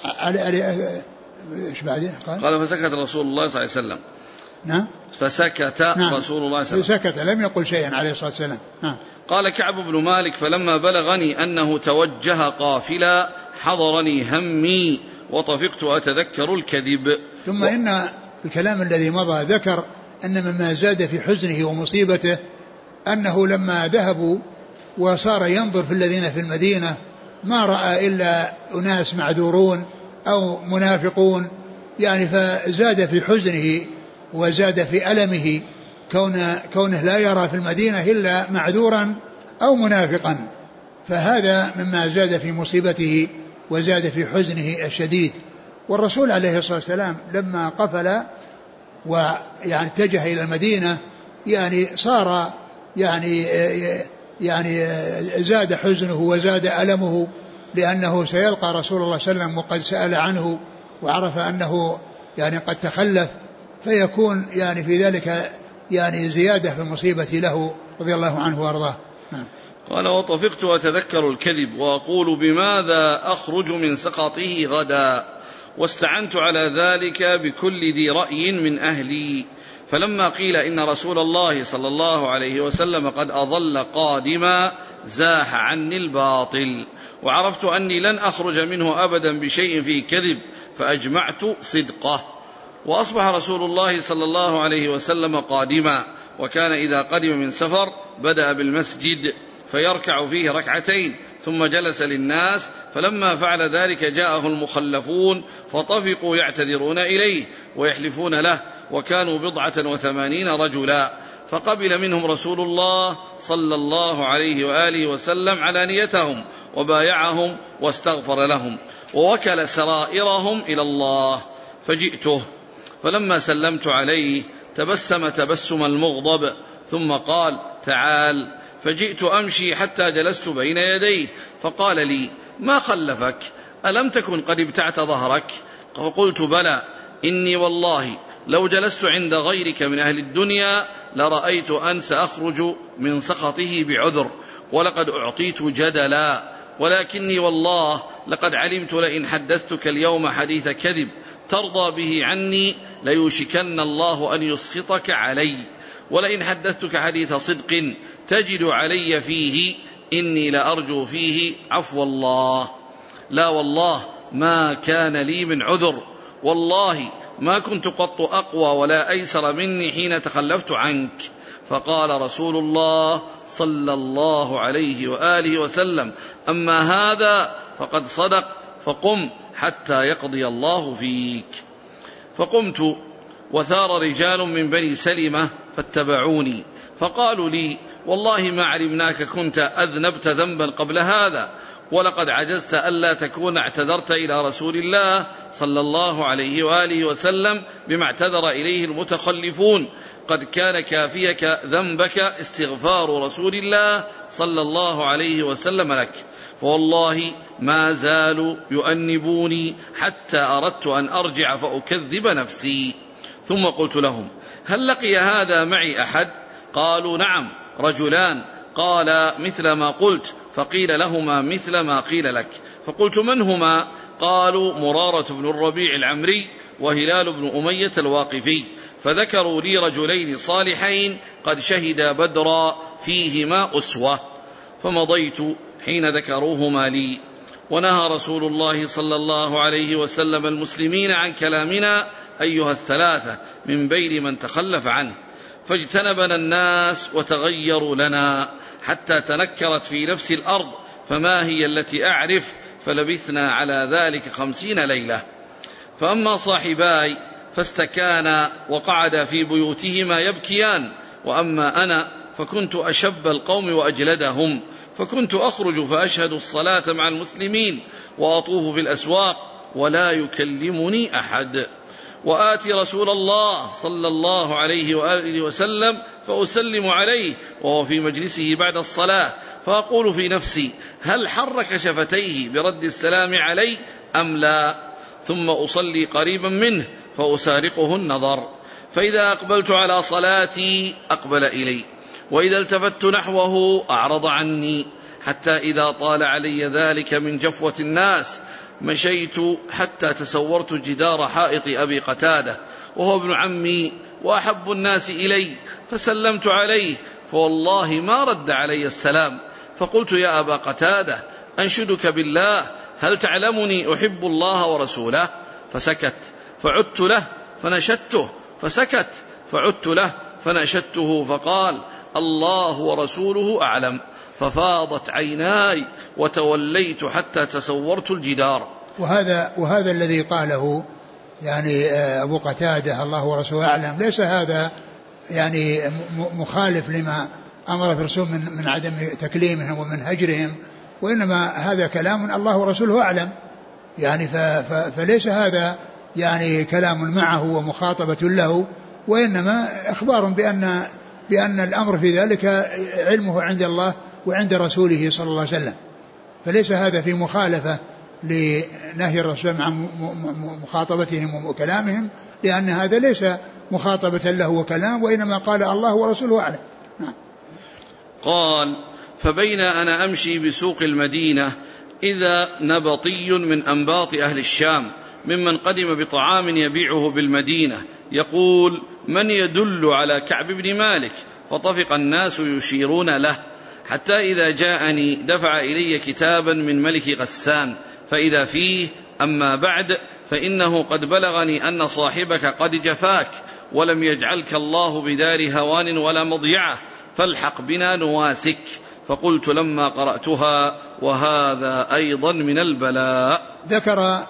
إيش بعدين قال فسكت رسول الله صلى الله عليه وسلم. نعم. فسكت نعم. رسول الله صلى الله عليه وسلم، سكت لم يقل شيئا عليه الصلاة والسلام. نعم. قال كعب بن مالك: فلما بلغني أنه توجه قافلا حضرني همي وطفقت أتذكر الكذب. ثم إن الكلام الذي مضى ذكر أن مما زاد في حزنه ومصيبته أنه لما ذهبوا وصار ينظر في الذين في المدينة ما رأى إلا أناس معذورون أو منافقون، يعني فزاد في حزنه وزاد في ألمه كونه لا يرى في المدينة إلا معذورا أو منافقا، فهذا مما زاد في مصيبته وزاد في حزنه الشديد. والرسول عليه الصلاة والسلام لما قفل ويعني اتجه إلى المدينة يعني صار يعني زاد حزنه وزاد ألمه، لأنه سيلقى رسول الله صلى الله عليه وسلم وقد سأل عنه وعرف أنه يعني قد تخلف، فيكون يعني في ذلك يعني زيادة في المصيبة له رضي الله عنه وارضاه. قال: وطفقت أتذكر الكذب وأقول بماذا أخرج من سقطه غدا، واستعنت على ذلك بكل ذي رأي من أهلي. فلما قيل إن رسول الله صلى الله عليه وسلم قد أظل قادما زاح عني الباطل، وعرفت أني لن أخرج منه أبدا بشيء فيه كذب، فأجمعت صدقه. وأصبح رسول الله صلى الله عليه وسلم قادما، وكان إذا قدم من سفر بدأ بالمسجد فيركع فيه ركعتين ثم جلس للناس، فلما فعل ذلك جاءه المخلفون فطفقوا يعتذرون إليه ويحلفون له، وكانوا 87 رجلا، فقبل منهم رسول الله صلى الله عليه وآله وسلم علانيتهم وبايعهم واستغفر لهم ووكل سرائرهم إلى الله. فجئته فلما سلمت عليه تبسم تبسم المغضب ثم قال: تعال. فجئت أمشي حتى جلست بين يديه فقال لي: ما خلفك؟ ألم تكن قد ابتعت ظهرك؟ فقلت: بلى، إني والله لو جلست عند غيرك من أهل الدنيا لرأيت أن سأخرج من سخطه بعذر، ولقد أعطيت جدلا، ولكني والله لقد علمت لئن حدثتك اليوم حديث كذب ترضى به عني ليوشكن الله أن يسخطك علي، ولئن حدثتك حديث صدق تجد علي فيه إني لأرجو فيه عفو الله. لا والله ما كان لي من عذر، والله ما كنت قط أقوى ولا أيسر مني حين تخلفت عنك. فقال رسول الله صلى الله عليه وآله وسلم: أما هذا فقد صدق، فقم حتى يقضي الله فيك. فقمت وثار رجال من بني سلمة فاتبعوني، فقالوا لي: والله ما علمناك كنت أذنبت ذنبا قبل هذا، ولقد عجزت ألا تكون اعتذرت إلى رسول الله صلى الله عليه وآله وسلم بما اعتذر إليه المتخلفون، قد كان كافيك ذنبك استغفار رسول الله صلى الله عليه وسلم لك، فوالله ما زالوا يؤنبوني حتى أردت أن أرجع فأكذب نفسي. ثم قلت لهم: هل لقي هذا معي أحد؟ قالوا: نعم، رجلان. قال: مثل ما قلت. فقيل لهما مثل ما قيل لك. فقلت: من هما؟ قالوا: مرارة بن الربيع العمري وهلال بن أمية الواقفي. فذكروا لي رجلين صالحين قد شهدا بدرا فيهما أسوة، فمضيت حين ذكروهما لي. ونهى رسول الله صلى الله عليه وسلم المسلمين عن كلامنا أيها الثلاثة من بين من تخلف عنه، فاجتنبنا الناس وتغيروا لنا حتى تنكرت في نفس الأرض، فما هي التي أعرف، فلبثنا على ذلك 50 ليلة. فأما صاحباي فاستكانا وقعدا في بيوتهما يبكيان، وأما أنا فكنت أشب القوم وأجلدهم، فكنت أخرج فأشهد الصلاة مع المسلمين وأطوف في الأسواق ولا يكلمني أحد، وآتي رسول الله صلى الله عليه وآله وسلم فأسلم عليه وهو في مجلسه بعد الصلاة، فأقول في نفسي: هل حرك شفتيه برد السلام علي أم لا؟ ثم أصلي قريبا منه فأسارقه النظر، فإذا أقبلت على صلاتي أقبل إلي، وإذا التفت نحوه أعرض عني، حتى إذا طال علي ذلك من جفوة الناس مشيت حتى تسورت جدار حائط أبي قتادة وهو ابن عمي وأحب الناس إلي، فسلمت عليه، فوالله ما رد علي السلام. فقلت: يا أبا قتادة، أنشدك بالله، هل تعلمني أحب الله ورسوله؟ فسكت، فعدت له فنشدته، فسكت، فعدت له فنشدته، فقال: الله ورسوله أعلم. ففاضت عيناي وتوليت حتى تسورت الجدار. وهذا الذي قاله يعني أبو قتادة الله ورسوله أعلم، ليس هذا يعني مخالف لما أمر الرسول من عدم تكليمهم ومن هجرهم، وإنما هذا كلام الله ورسوله أعلم يعني، فليس هذا يعني كلام معه ومخاطبة له، وإنما إخبار بأن الأمر في ذلك علمه عند الله وعند رسوله صلى الله عليه وسلم، فليس هذا في مخالفة لنهي الرسول عن مخاطبتهم وكلامهم، لأن هذا ليس مخاطبة له وكلام، وإنما قال الله ورسوله أعلم. نعم. قال: فبين أنا أمشي بسوق المدينة إذا نبطي من أنباط أهل الشام ممن قدم بطعام يبيعه بالمدينة يقول: من يدل على كعب بن مالك؟ فطفق الناس يشيرون له، حتى إذا جاءني دفع إلي كتابا من ملك غسان، فإذا فيه: أما بعد، فإنه قد بلغني أن صاحبك قد جفاك ولم يجعلك الله بدار هوان ولا مضيعة، فالحق بنا نواسك. فقلت لما قرأتها: وهذا أيضا من البلاء. ذكر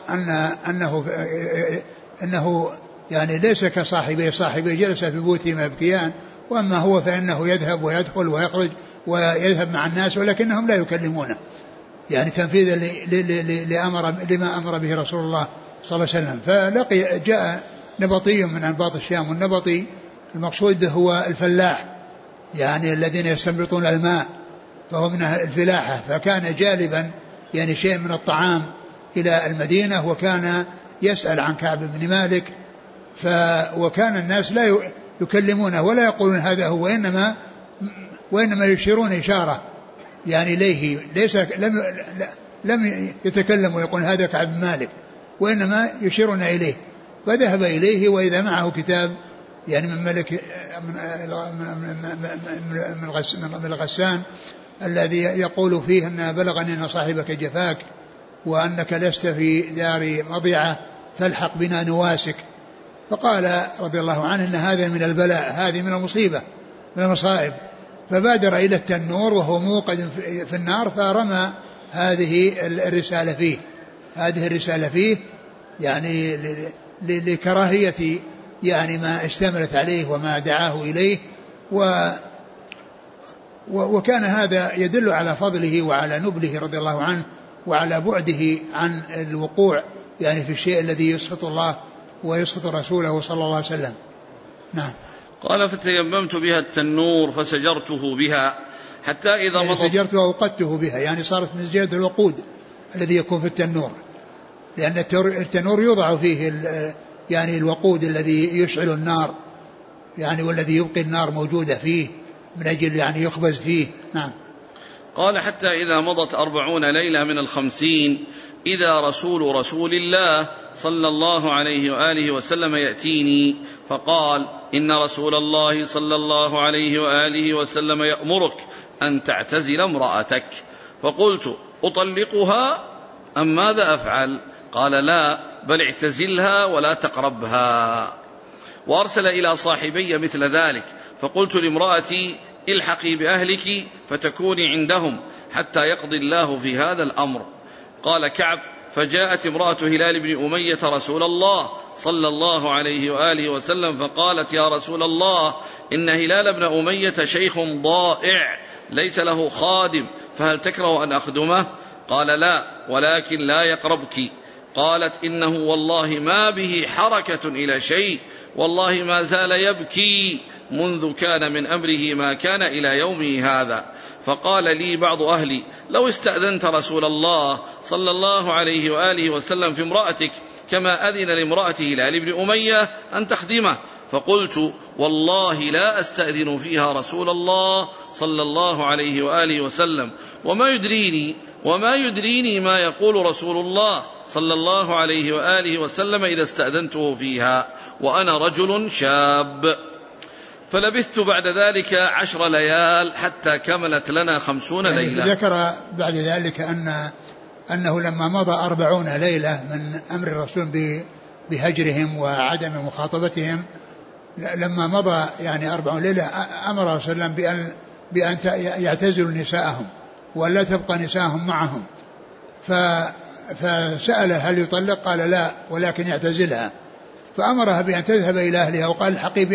أنه يعني ليس كصاحبه، صاحبه جلس في بيوته مبكيان، وأما هو فإنه يذهب ويدخل ويخرج ويذهب مع الناس، ولكنهم لا يكلمونه، يعني تنفيذا لما أمر به رسول الله صلى الله عليه وسلم. فلقي جاء نبطي من أنباط الشام، والنبطي المقصود به هو الفلاح، يعني الذين يستنبطون الماء، فهو من الفلاحة، فكان جالبا يعني شيء من الطعام إلى المدينة، وكان يسأل عن كعب بن مالك، وكان الناس لا يكلمونه ولا يقولون هذا هو، وإنما يشيرون إشارة يعني إليه، ليس لم يتكلم ويقول هذا كعب بن مالك، وإنما يشيرون إليه. فذهب إليه وإذا معه كتاب يعني من ملك من الغسان الذي يقول فيه أن بلغني أن صاحبك جفاك وأنك لست في دار مضيعة، فالحق بنا نواسك. فقال رضي الله عنه إن هذا من البلاء، هذه من المصيبة من المصائب، فبادر إلى التنور وهو موقد في النار، فرمى هذه الرسالة فيه يعني لكراهية يعني ما اشتملت عليه وما دعاه إليه، وكان هذا يدل على فضله وعلى نبله رضي الله عنه وعلى بعده عن الوقوع يعني في الشيء الذي يسخط الله ويسخط رسوله صلى الله عليه وسلم. نعم. قال فتيممت بها التنور فسجرته بها حتى إذا يعني مضت سجرته وأوقدته بها، يعني صارت من زيادة الوقود الذي يكون في التنور، لأن التنور يوضع فيه يعني الوقود الذي يشعل النار يعني والذي يبقي النار موجودة فيه من أجل يعني يخبز فيه. نعم. قال حتى إذا مضت 40 ليلة من 50 إذا رسول الله صلى الله عليه وآله وسلم يأتيني فقال إن رسول الله صلى الله عليه وآله وسلم يأمرك أن تعتزل امرأتك. فقلت أطلقها أم ماذا أفعل؟ قال لا بل اعتزلها ولا تقربها. وأرسل إلى صاحبي مثل ذلك. فقلت لامرأتي الحقي بأهلك فتكوني عندهم حتى يقضي الله في هذا الأمر. قال كعب فجاءت امرأة هلال بن أمية رسول الله صلى الله عليه وآله وسلم فقالت يا رسول الله إن هلال بن أمية شيخ ضائع ليس له خادم فهل تكره أن أخدمه؟ قال لا ولكن لا يقربك. قالت إنه والله ما به حركة إلى شيء والله ما زال يبكي منذ كان من أمره ما كان إلى يومه هذا. فقال لي بعض أهلي لو استأذنت رسول الله صلى الله عليه وآله وسلم في امرأتك كما أذن لامرأة هلال بن أمية أن تخدمه. فقلت والله لا أستأذن فيها رسول الله صلى الله عليه وآله وسلم وما يدريني ما يقول رسول الله صلى الله عليه وآله وسلم إذا استأذنته فيها وأنا رجل شاب. فلبثت بعد ذلك 10 ليال حتى كملت لنا 50 ليلة. ذكر بعد ذلك أنه لما مضى 40 ليلة من أمر الرسول بهجرهم وعدم مخاطبتهم، لما مضى يعني 40 ليلة أمر رسول الله بأن يعتزلوا نساءهم ولا تبقى نساءهم معهم. فسأل هل يطلق؟ قال لا ولكن يعتزلها. فأمرها بأن تذهب إلى أهلها وقال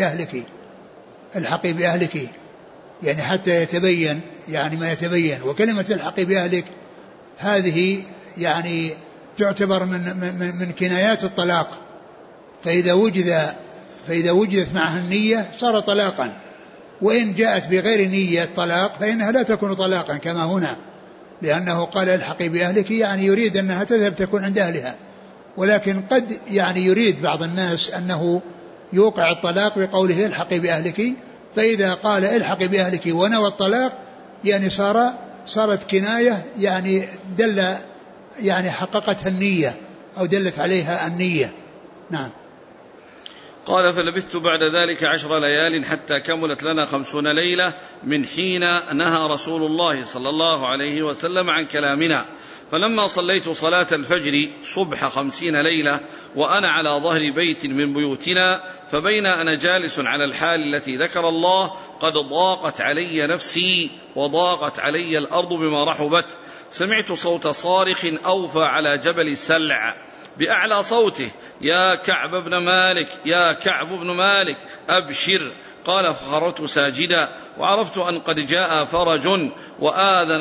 الحقي بأهلك يعني حتى يتبين يعني ما يتبين. وكلمة الحقي بأهلك هذه يعني تعتبر من كنايات الطلاق، فإذا وجدت معها النية صار طلاقا، وإن جاءت بغير نية طلاق فإنها لا تكون طلاقا كما هنا، لأنه قال الحقي بأهلك يعني يريد أنها تذهب تكون عند أهلها. ولكن قد يعني يريد بعض الناس أنه يوقع الطلاق بقوله الحقي بأهلك، فإذا قال الحقي بأهلك ونوى الطلاق يعني صارت كناية يعني يعني حققتها النية أو دلت عليها النية. نعم. قال فلبثت بعد ذلك 10 ليال حتى كملت لنا 50 ليلة من حين نهى رسول الله صلى الله عليه وسلم عن كلامنا. فلما صليت صلاة الفجر صبح 50 ليلة وأنا على ظهر بيت من بيوتنا، فبين أنا جالس على الحال التي ذكر الله قد ضاقت علي نفسي وضاقت علي الأرض بما رحبت، سمعت صوت صارخ أوفى على جبل السلع بأعلى صوته يا كعب بن مالك يا كعب بن مالك أبشر. قال فخرجت ساجدا وعرفت أن قد جاء فرج وآذن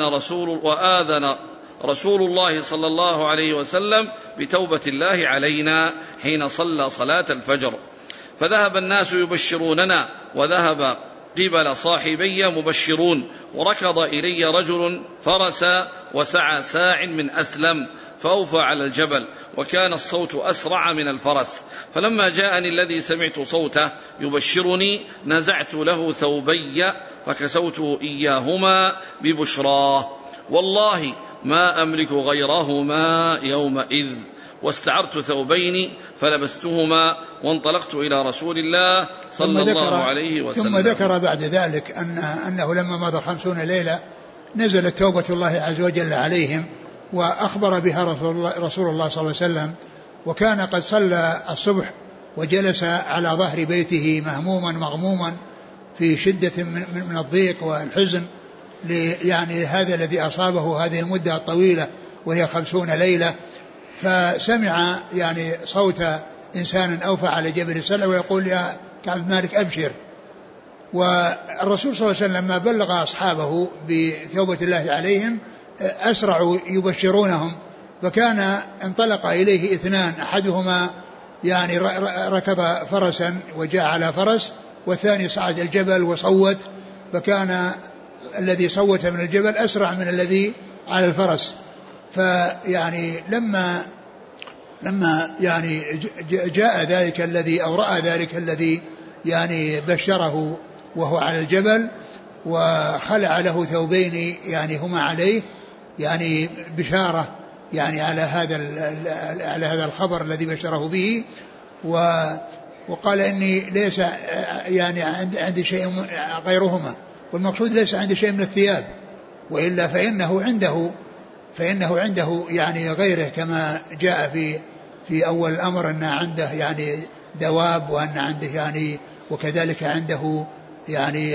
رسول الله صلى الله عليه وسلم بتوبة الله علينا حين صلى صلاة الفجر. فذهب الناس يبشروننا وذهب قبل صاحبي مبشرون، وركض إلي رجل فرس وسعى ساع من أسلم فأوفى على الجبل، وكان الصوت أسرع من الفرس. فلما جاءني الذي سمعت صوته يبشرني نزعت له ثوبي فكسوته إياهما ببشراه، والله ما أملك غيرهما يومئذ، واستعرت ثوبين فلبستهما وانطلقت إلى رسول الله صلى الله عليه وسلم. ثم ذكر بعد ذلك أنه لما مضى 50 ليلة نزلت توبة الله عز وجل عليهم وأخبر بها رسول الله صلى الله عليه وسلم، وكان قد صلى الصبح وجلس على ظهر بيته مهموما مغموما في شدة من الضيق والحزن يعني هذا الذي أصابه هذه المدة الطويلة وهي 50 ليلة. فسمع يعني صوت إنسان أوفى على جبل السلع ويقول يا كعب مالك أبشر. والرسول صلى الله عليه وسلم لما بلغ أصحابه بتوبة الله عليهم أسرعوا يبشرونهم، فكان انطلق إليه اثنان، أحدهما يعني ركب فرسا وجاء على فرس، والثاني صعد الجبل وصوت، فكان الذي صوت من الجبل أسرع من الذي على الفرس. فيعني لما يعني جاء ذلك الذي أو رأى ذلك الذي يعني بشره وهو على الجبل، وخلع له ثوبين يعني هما عليه يعني بشارة يعني على هذا الخبر الذي بشره به، وقال إني ليس يعني عندي شيء غيرهما، والمقصود ليس عندي شيء من الثياب، وإلا فإنه عنده يعني غيره، كما جاء في أول الأمر أن عنده يعني دواب، وأن عنده يعني وكذلك عنده يعني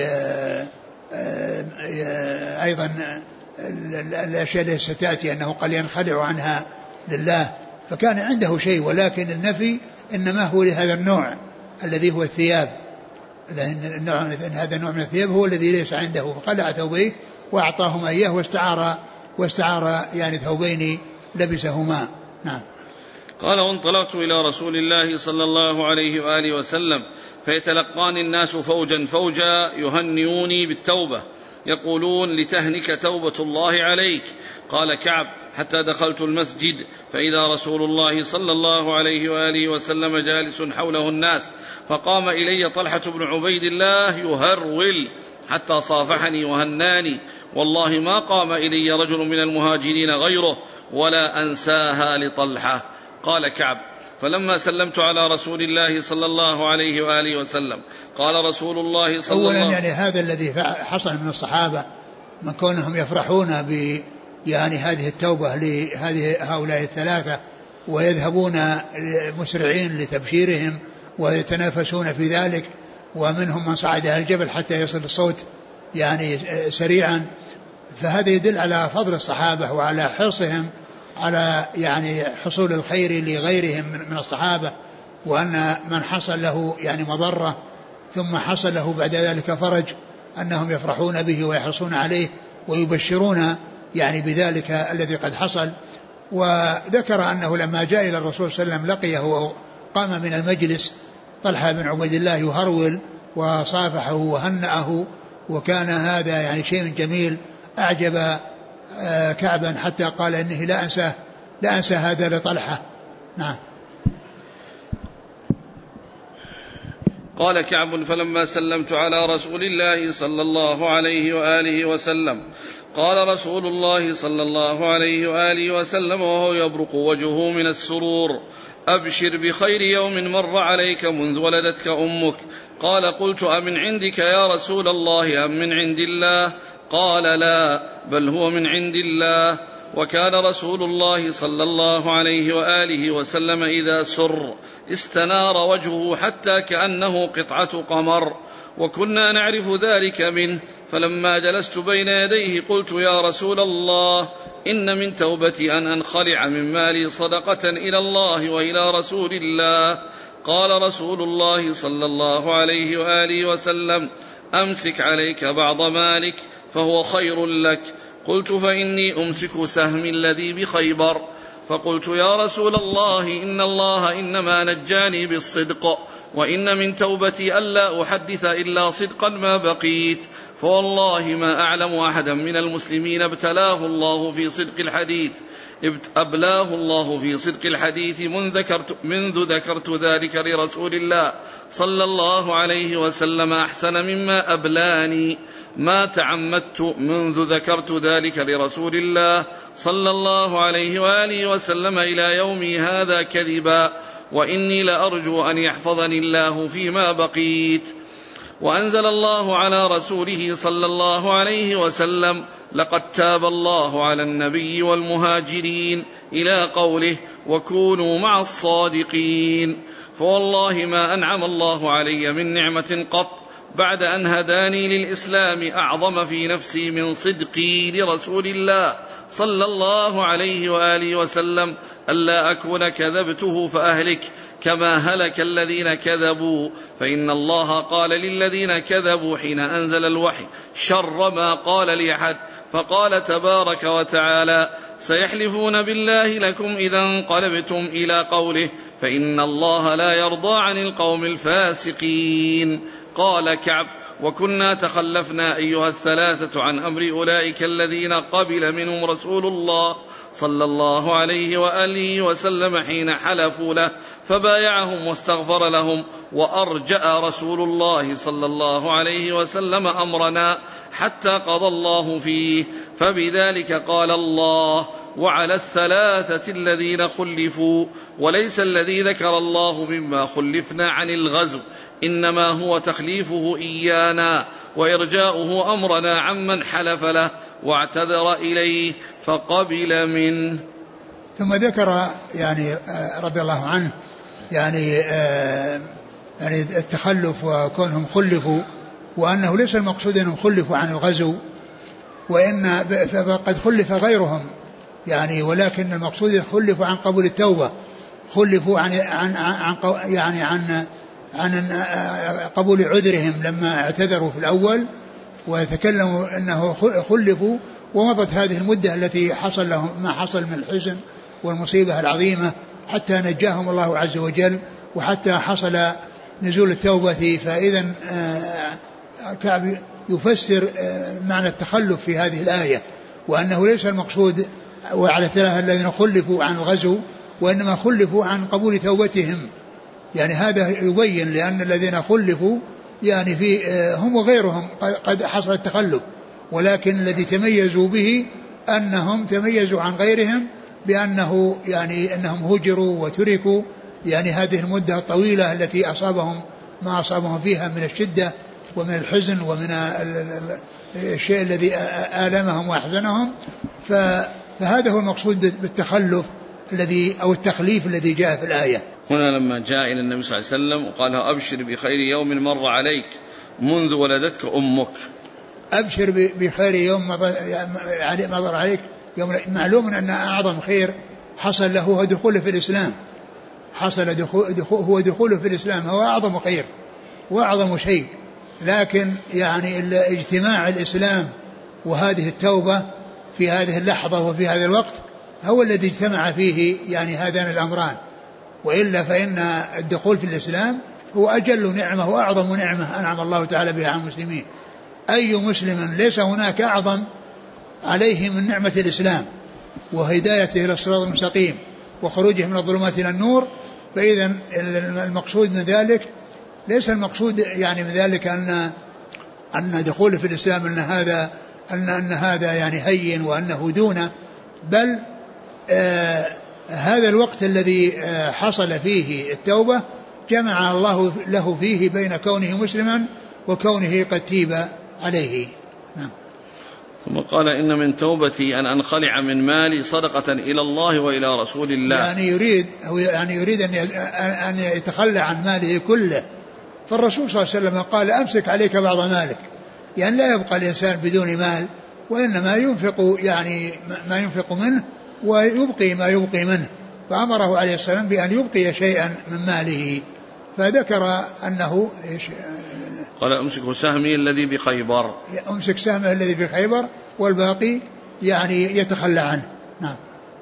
أيضا الأشياء التي ستأتي أنه قال ينخلع عنها لله، فكان عنده شيء، ولكن النفي إنما هو لهذا النوع الذي هو الثياب، لأن هذا النوع من الثياب هو الذي ليس عنده، فقلع ثوبيه وأعطاهما إياه واستعار يعني ثوبين لبسهما. نعم. قال: وانطلقت إلى رسول الله صلى الله عليه وآله وسلم فيتلقاني الناس فوجا فوجا يهنئوني بالتوبة، يقولون: لتهنك توبة الله عليك. قال كعب: حتى دخلت المسجد فإذا رسول الله صلى الله عليه وآله وسلم جالس حوله الناس، فقام إلي طلحة بن عبيد الله يهرول حتى صافحني وهناني، والله ما قام إلي رجل من المهاجرين غيره ولا أنساها لطلحة. قال كعب: فلما سلمت على رسول الله صلى الله عليه وآله وسلم قال رسول الله صلى الله عليه وسلم: يعني هذا الذي حصل من الصحابة من كونهم يفرحون يعني هذه التوبة هؤلاء الثلاثة، ويذهبون مسرعين لتبشيرهم ويتنافسون في ذلك، ومنهم من صعد الجبل حتى يصل الصوت يعني سريعا، فهذا يدل على فضل الصحابة وعلى حرصهم على يعني حصول الخير لغيرهم من الصحابة، وأن من حصل له يعني مضرة ثم حصل له بعد ذلك فرج أنهم يفرحون به ويحرصون عليه ويبشرون يعني بذلك الذي قد حصل. وذكر أنه لما جاء إلى الرسول صلى الله عليه وسلم لقيه وقام من المجلس طلحة بن عبيد الله يهرول وصافحه وهنأه، وكان هذا يعني شيء جميل أعجب كعبا حتى قال إنه لا أنسى هذا لطلحة. نعم. قال كعب: فلما سلمت على رسول الله صلى الله عليه وآله وسلم قال رسول الله صلى الله عليه وآله وسلم وهو يبرق وجهه من السرور: أبشر بخير يوم مر عليك منذ ولدتك أمك. قال: قلت: أمن عندك يا رسول الله أم من عند الله؟ قال: لا، بل هو من عند الله. وكان رسول الله صلى الله عليه وآله وسلم إذا سر استنار وجهه حتى كأنه قطعة قمر، وكنا نعرف ذلك منه. فلما جلست بين يديه قلت: يا رسول الله، إن من توبتي أن أنخلع من مالي صدقة إلى الله وإلى رسول الله. قال رسول الله صلى الله عليه وآله وسلم: أمسك عليك بعض مالك فهو خير لك. قلت: فإني أمسك سهمي الذي بخيبر. فقلت: يا رسول الله، إن الله إنما نجاني بالصدق، وإن من توبتي ألا أحدث إلا صدقا ما بقيت، فوالله ما أعلم أحدا من المسلمين ابتلاه الله في صدق الحديث منذ ذكرت ذلك لرسول الله صلى الله عليه وسلم أحسن مما أبلاني، ما تعمدت منذ ذكرت ذلك لرسول الله صلى الله عليه وآله وسلم إلى يومي هذا كذبا، وإني لأرجو أن يحفظني الله فيما بقيت. وأنزل الله على رسوله صلى الله عليه وسلم: لقد تاب الله على النبي والمهاجرين، إلى قوله: وكونوا مع الصادقين. فوالله ما أنعم الله علي من نعمة قط بعد أن هداني للإسلام أعظم في نفسي من صدقي لرسول الله صلى الله عليه وآله وسلم، ألا أكون كذبته فأهلك، كما هلك الذين كذبوا، فإن الله قال للذين كذبوا حين أنزل الوحي شر ما قال لأحد، فقال تبارك وتعالى سيحلفون بالله لكم إذا انقلبتم إلى قوله فإن الله لا يرضى عن القوم الفاسقين. قال كعب وكنا تخلفنا أيها الثلاثة عن أمر أولئك الذين قبل منهم رسول الله صلى الله عليه وآله وسلم حين حلفوا له فبايعهم واستغفر لهم، وأرجأ رسول الله صلى الله عليه وسلم أمرنا حتى قضى الله فيه، فبذلك قال الله وعلى الثلاثة الذين خلفوا، وليس الذي ذكر الله مما خلفنا عن الغزو، إنما هو تخليفه إيانا وإرجاؤه أمرنا عمن حلف له واعتذر إليه فقبل منه. ثم ذكر يعني رضي الله عنه يعني التخلف وكونهم خلفوا، وأنه ليس المقصود أنهم خلفوا عن الغزو، وإن فقد خلف غيرهم يعني، ولكن المقصود خلفوا عن قبول التوبة، خلفوا عن قبول عذرهم لما اعتذروا في الأول وتكلموا أنه خلفوا، ومضت هذه المدة التي حصل لهم ما حصل من الحزن والمصيبة العظيمة حتى نجاهم الله عز وجل وحتى حصل نزول التوبة. فإذا كعب يفسر معنى التخلف في هذه الآية، وأنه ليس المقصود وعلى الثلاثة الذين خلفوا عن الغزو، وإنما خلفوا عن قبول توبتهم. يعني هذا يبين لأن الذين خلفوا يعني في هم وغيرهم قد حصل التخلف، ولكن الذي تميزوا به أنهم تميزوا عن غيرهم بأنه يعني أنهم هجروا وتركوا يعني هذه المدة الطويلة التي أصابهم ما أصابهم فيها من الشدة ومن الحزن ومن الشيء الذي آلمهم وأحزنهم. فهذا هو المقصود بالتخلف الذي أو التخليف الذي جاء في الآية. هنا لما جاء إلى النبي صلى الله عليه وسلم وقال أبشر بخير يوم مر عليك منذ ولدتك أمك. أبشر بخير يوم مر عليك يوم، معلوم أن أعظم خير حصل له هو دخوله في الإسلام، هو دخوله في الإسلام هو أعظم خير وأعظم شيء، لكن يعني اجتماع الإسلام وهذه التوبة في هذه اللحظة وفي هذا الوقت هو الذي اجتمع فيه يعني هذان الأمران، وإلا فإن الدخول في الإسلام هو أجل نعمة وأعظم نعمة أنعم الله تعالى بها على المسلمين. أي مسلم ليس هناك أعظم عليه من نعمة الإسلام وهدايته إلى الصراط المستقيم وخروجه من الظلمات إلى النور. فإذا المقصود من ذلك ليس المقصود يعني من ذلك أن دخوله في الإسلام أن هذا يعني هين وأنه دونه، بل هذا الوقت الذي حصل فيه التوبة جمع الله له فيه بين كونه مسلما وكونه قد تيب عليه. نعم. ثم قال إن من توبتي أن أنخلع من مالي صدقة إلى الله وإلى رسول الله. يعني يريد أن يتخلى عن ماله كله، فالرسول صلى الله عليه وسلم قال أمسك عليك بعض مالك، يعني لا يبقى الإنسان بدون مال، وإنما ينفق يعني ما ينفق منه ويبقي ما يبقي منه، فأمره عليه السلام بأن يبقي شيئا من ماله، فذكر أنه قال أمسك سهمي الذي بخيبر، أمسك سهمه الذي بخيبر والباقي يعني يتخلى عنه. نعم.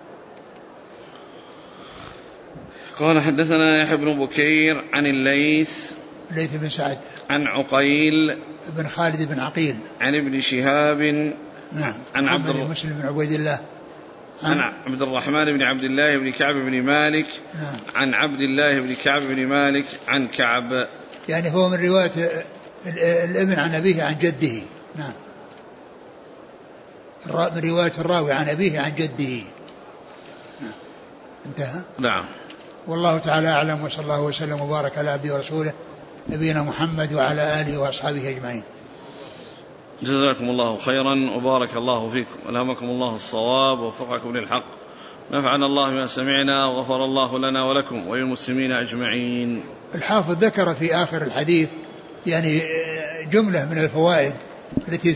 قال حدثنا يحيى بن بكير عن الليث بن سعد عن عقيل بن خالد بن عقيل عن ابن شهاب نعم عن عبد مسلم بن عبيد الله عن عبد الرحمن بن عبد الله بن كعب بن مالك نعم. عن عبد الله بن كعب بن مالك عن كعب، يعني هو من رواية الابن عن أبيه عن جده. نعم. من رواية الراوي عن أبيه عن جده. نعم. انتهى. نعم. والله تعالى أعلم، وصلى الله وسلم وبارك على عبده ورسوله نبينا محمد وعلى آله وأصحابه أجمعين. جزاكم الله خيرا وبارك الله فيكم، ألهمكم الله الصواب ووفقكم للحق، نفعنا الله بما سمعنا وغفر الله لنا ولكم وللمسلمين أجمعين. الحافظ ذكر في آخر الحديث يعني جملة من الفوائد التي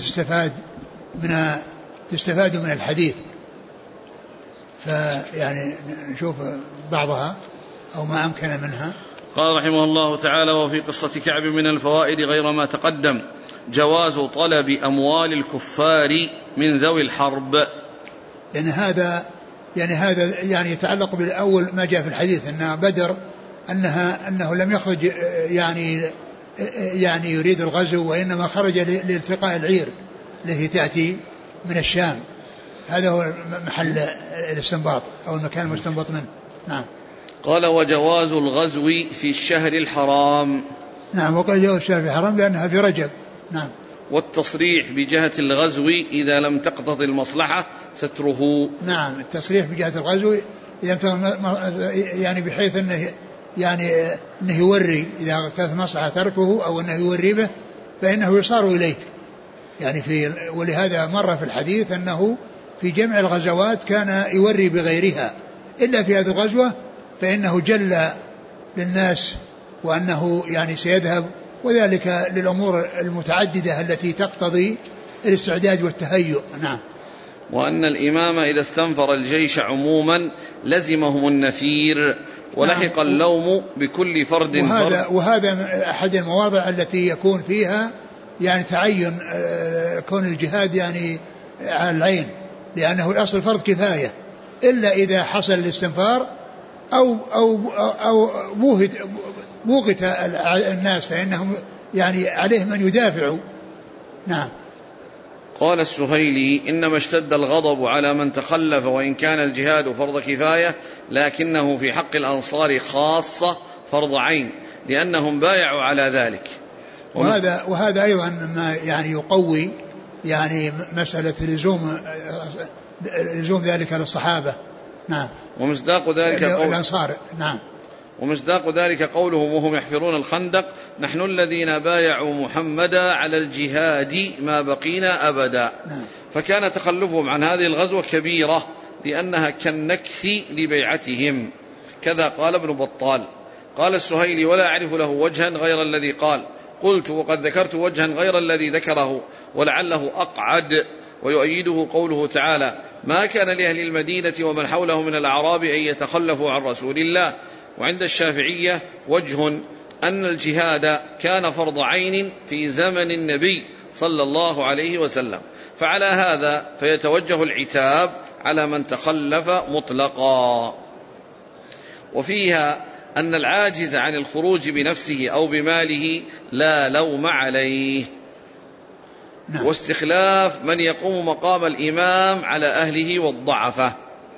تستفاد من الحديث، فيعني نشوف بعضها. أو ما أمكن منها. قال رحمه الله تعالى: وفي قصة كعب من الفوائد غير ما تقدم جواز طلب أموال الكفار من ذوي الحرب. يعني هذا يتعلق بالأول ما جاء في الحديث أن بدر أنه لم يخرج يعني يريد الغزو، وإنما خرج لالتقاء العير التي تأتي من الشام. هذا هو محل الاستنباط أو المكان المستنبط منه. نعم. قال: وجواز الغزو في الشهر الحرام. نعم، وقال جواز الشهر الحرام لأنها في رجب. نعم. والتصريح بجهة الغزو إذا لم تقتضي المصلحة ستره. نعم، التصريح بجهة الغزو يعني بحيث أنه يوري إذا اقتضت مصلحة تركه أو أنه يوري به فإنه يصار إليه. يعني ولهذا مر في الحديث أنه في جمع الغزوات كان يوري بغيرها، إلا في هذه الغزوة فإنه جل للناس وأنه يعني سيذهب، وذلك للأمور المتعددة التي تقتضي الاستعداد والتهيؤ. نعم. وأن الإمام إذا استنفر الجيش عموما لزمهم النفير ولحق اللوم بكل فرد. وهذا أحد المواضع التي يكون فيها يعني تعين كون الجهاد يعني على العين، لأنه الأصل فرض كفاية، إلا إذا حصل الاستنفار أو بوغت الناس فإنهم يعني عليهم أن يدافعوا. نعم. قال السهيلي: إنما اشتد الغضب على من تخلف وإن كان الجهاد فرض كفاية، لكنه في حق الأنصار خاصة فرض عين لأنهم بايعوا على ذلك. وهذا أيضا ما يعني يقوي يعني مسألة لزوم ذلك للصحابة. نعم. ومصداق ذلك الأنصار. نعم. ومصداق ذلك قولهم وهم يحفرون الخندق: نحن الذين بايعوا محمدا على الجهاد ما بقينا أبدا. نعم. فكان تخلفهم عن هذه الغزوة كبيرة لأنها كالنكث لبيعتهم. كذا قال ابن بطال. قال السهيلي: ولا أعرف له وجها غير الذي قال. قلت: وقد ذكرت وجها غير الذي ذكره ولعله أقعد. ويؤيده قوله تعالى: ما كان لأهل المدينة ومن حوله من الأعراب أن يتخلفوا عن رسول الله. وعند الشافعية وجه أن الجهاد كان فرض عين في زمن النبي صلى الله عليه وسلم، فعلى هذا فيتوجه العتاب على من تخلف مطلقا. وفيها أن العاجز عن الخروج بنفسه أو بماله لا لوم عليه. نعم. واستخلاف من يقوم مقام الإمام على أهله والضعفة.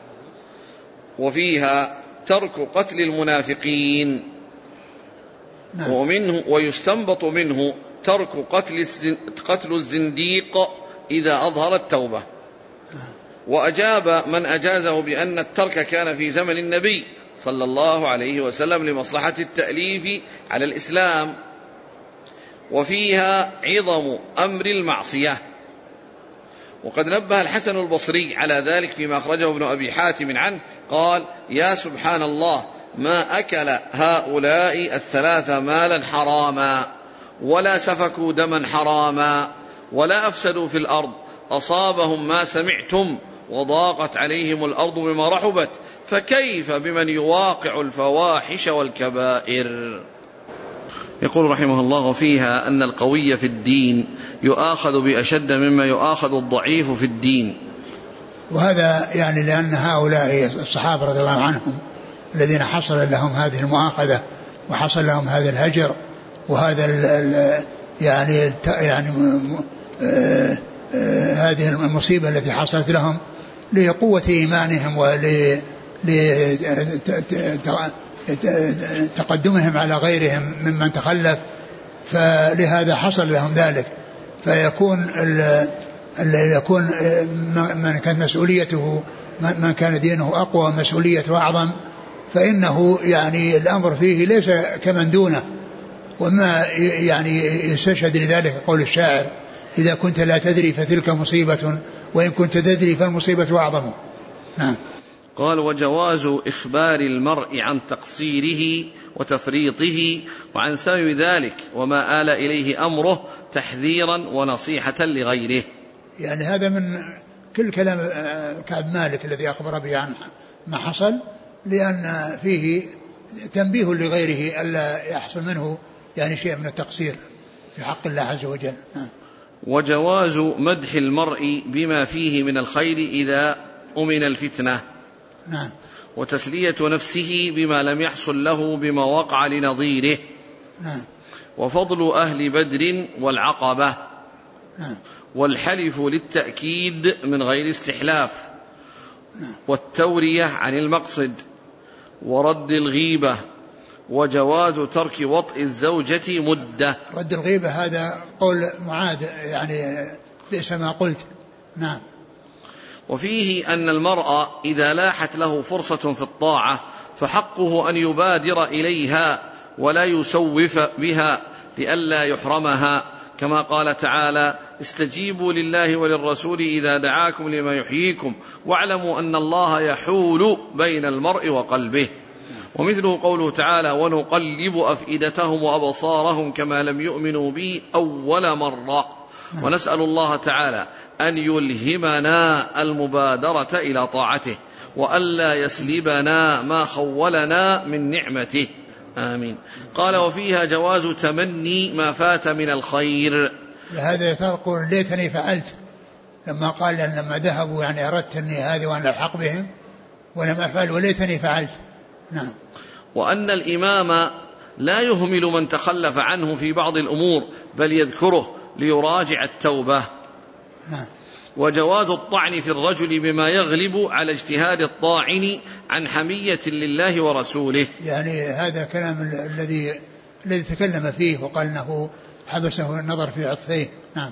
وفيها ترك قتل المنافقين. نعم. ويستنبط منه ترك قتل الزنديق إذا أظهر التوبة. وأجاب من أجازه بأن الترك كان في زمن النبي صلى الله عليه وسلم لمصلحة التأليف على الإسلام. وفيها عظم أمر المعصية. وقد نبه الحسن البصري على ذلك فيما أخرجه ابن أبي حاتم عنه قال: يا سبحان الله، ما أكل هؤلاء الثلاثة مالا حراما ولا سفكوا دما حراما ولا أفسدوا في الأرض، أصابهم ما سمعتم وضاقت عليهم الأرض بما رحبت، فكيف بمن يواقع الفواحش والكبائر. يقول رحمه الله: فيها أن القوي في الدين يؤاخذ بأشد مما يؤاخذ الضعيف في الدين. وهذا يعني لأن هؤلاء الصحابة رضي الله عنهم الذين حصل لهم هذه المؤاخذة وحصل لهم هذا الهجر وهذا هذه المصيبة التي حصلت لهم لقوة إيمانهم ولتقدمهم على غيرهم ممن تخلف، فلهذا حصل لهم ذلك. فيكون من كانت مسؤوليته من كان دينه أقوى مسؤوليته أعظم فإنه يعني الأمر فيه ليس كمن دونه. وما يعني يستشهد لذلك قول الشاعر: إذا كنت لا تدري فتلك مصيبة وإن كنت تدري فالمصيبة أعظم. نعم. قال: وجواز إخبار المرء عن تقصيره وتفريطه وعن سبب ذلك وما آل إليه أمره تحذيرا ونصيحة لغيره. يعني هذا من كل كلام كعب مالك الذي أخبر به عن ما حصل، لأن فيه تنبيه لغيره ألا يحصل منه يعني شيء من التقصير في حق الله عز وجل. وجواز مدح المرء بما فيه من الخير إذا أمن الفتنة. نعم. وتسلية نفسه بما لم يحصل له بما وقع لنظيره. نعم. وفضل أهل بدر والعقبة. نعم. والحلف للتأكيد من غير استحلاف. والتورية عن المقصد. ورد الغيبة. وجواز ترك وطئ الزوجة مدة. رد الغيبة هذا قول معاذ يعني ليس ما قلت. نعم. وفيه أن المرء إذا لاحت له فرصة في الطاعة فحقه أن يبادر إليها ولا يسوف بها لئلا يحرمها، كما قال تعالى: استجيبوا لله وللرسول إذا دعاكم لما يحييكم واعلموا أن الله يحول بين المرء وقلبه. ومثله قوله تعالى: ونقلب أفئدتهم وأبصارهم كما لم يؤمنوا به أول مرة. ونسأل الله تعالى أن يلهمنا المبادرة إلى طاعته وألا يسلبنا ما خولنا من نعمته، آمين. قال: وفيها جواز تمني ما فات من الخير. هذا يقول ليتني فعلت، لما قال لما ذهبوا يعني أردت أني هذه وأن ألحق بهم ولم أفعل وليتني فعلت. نعم. وأن الإمام لا يهمل من تخلف عنه في بعض الأمور بل يذكره ليراجع التوبة. نعم. وجواز الطعن في الرجل بما يغلب على اجتهاد الطاعن عن حمية لله ورسوله. يعني هذا كلام الذي تكلم فيه وقال أنه حبسه النظر في عطفيه. نعم.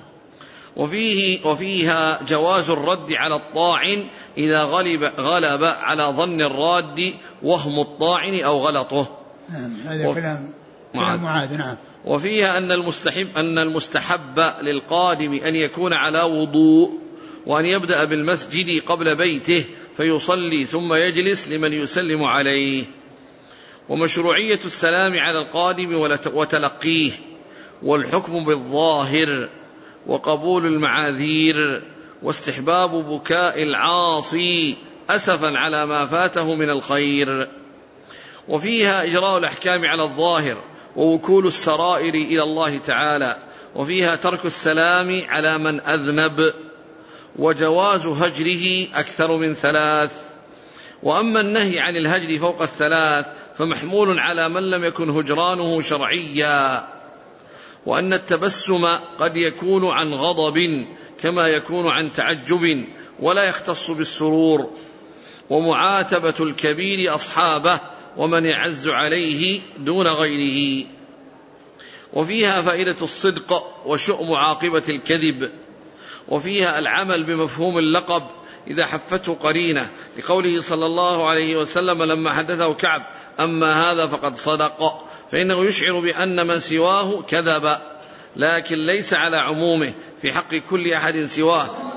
وفيها جواز الرد على الطاعن إذا غلب على ظن الراد وهم الطاعن أو غلطه. نعم. هذا كلام معاذ. نعم. وفيها أن المستحب للقادم أن يكون على وضوء وأن يبدأ بالمسجد قبل بيته فيصلي ثم يجلس لمن يسلم عليه. ومشروعية السلام على القادم وتلقيه، والحكم بالظاهر، وقبول المعاذير، واستحباب بكاء العاصي أسفا على ما فاته من الخير. وفيها إجراء الأحكام على الظاهر ووكول السرائر إلى الله تعالى. وفيها ترك السلام على من أذنب، وجواز هجره أكثر من 3. وأما النهي عن الهجر فوق 3 فمحمول على من لم يكن هجرانه شرعيا. وأن التبسم قد يكون عن غضب كما يكون عن تعجب ولا يختص بالسرور. ومعاتبة الكبير أصحابه ومن يعز عليه دون غيره. وفيها فائدة الصدق وشؤم عاقبة الكذب. وفيها العمل بمفهوم اللقب إذا حفته قرينة، لقوله صلى الله عليه وسلم لما حدثه كعب: أما هذا فقد صدق، فإنه يشعر بأن من سواه كذب، لكن ليس على عمومه في حق كل أحد سواه،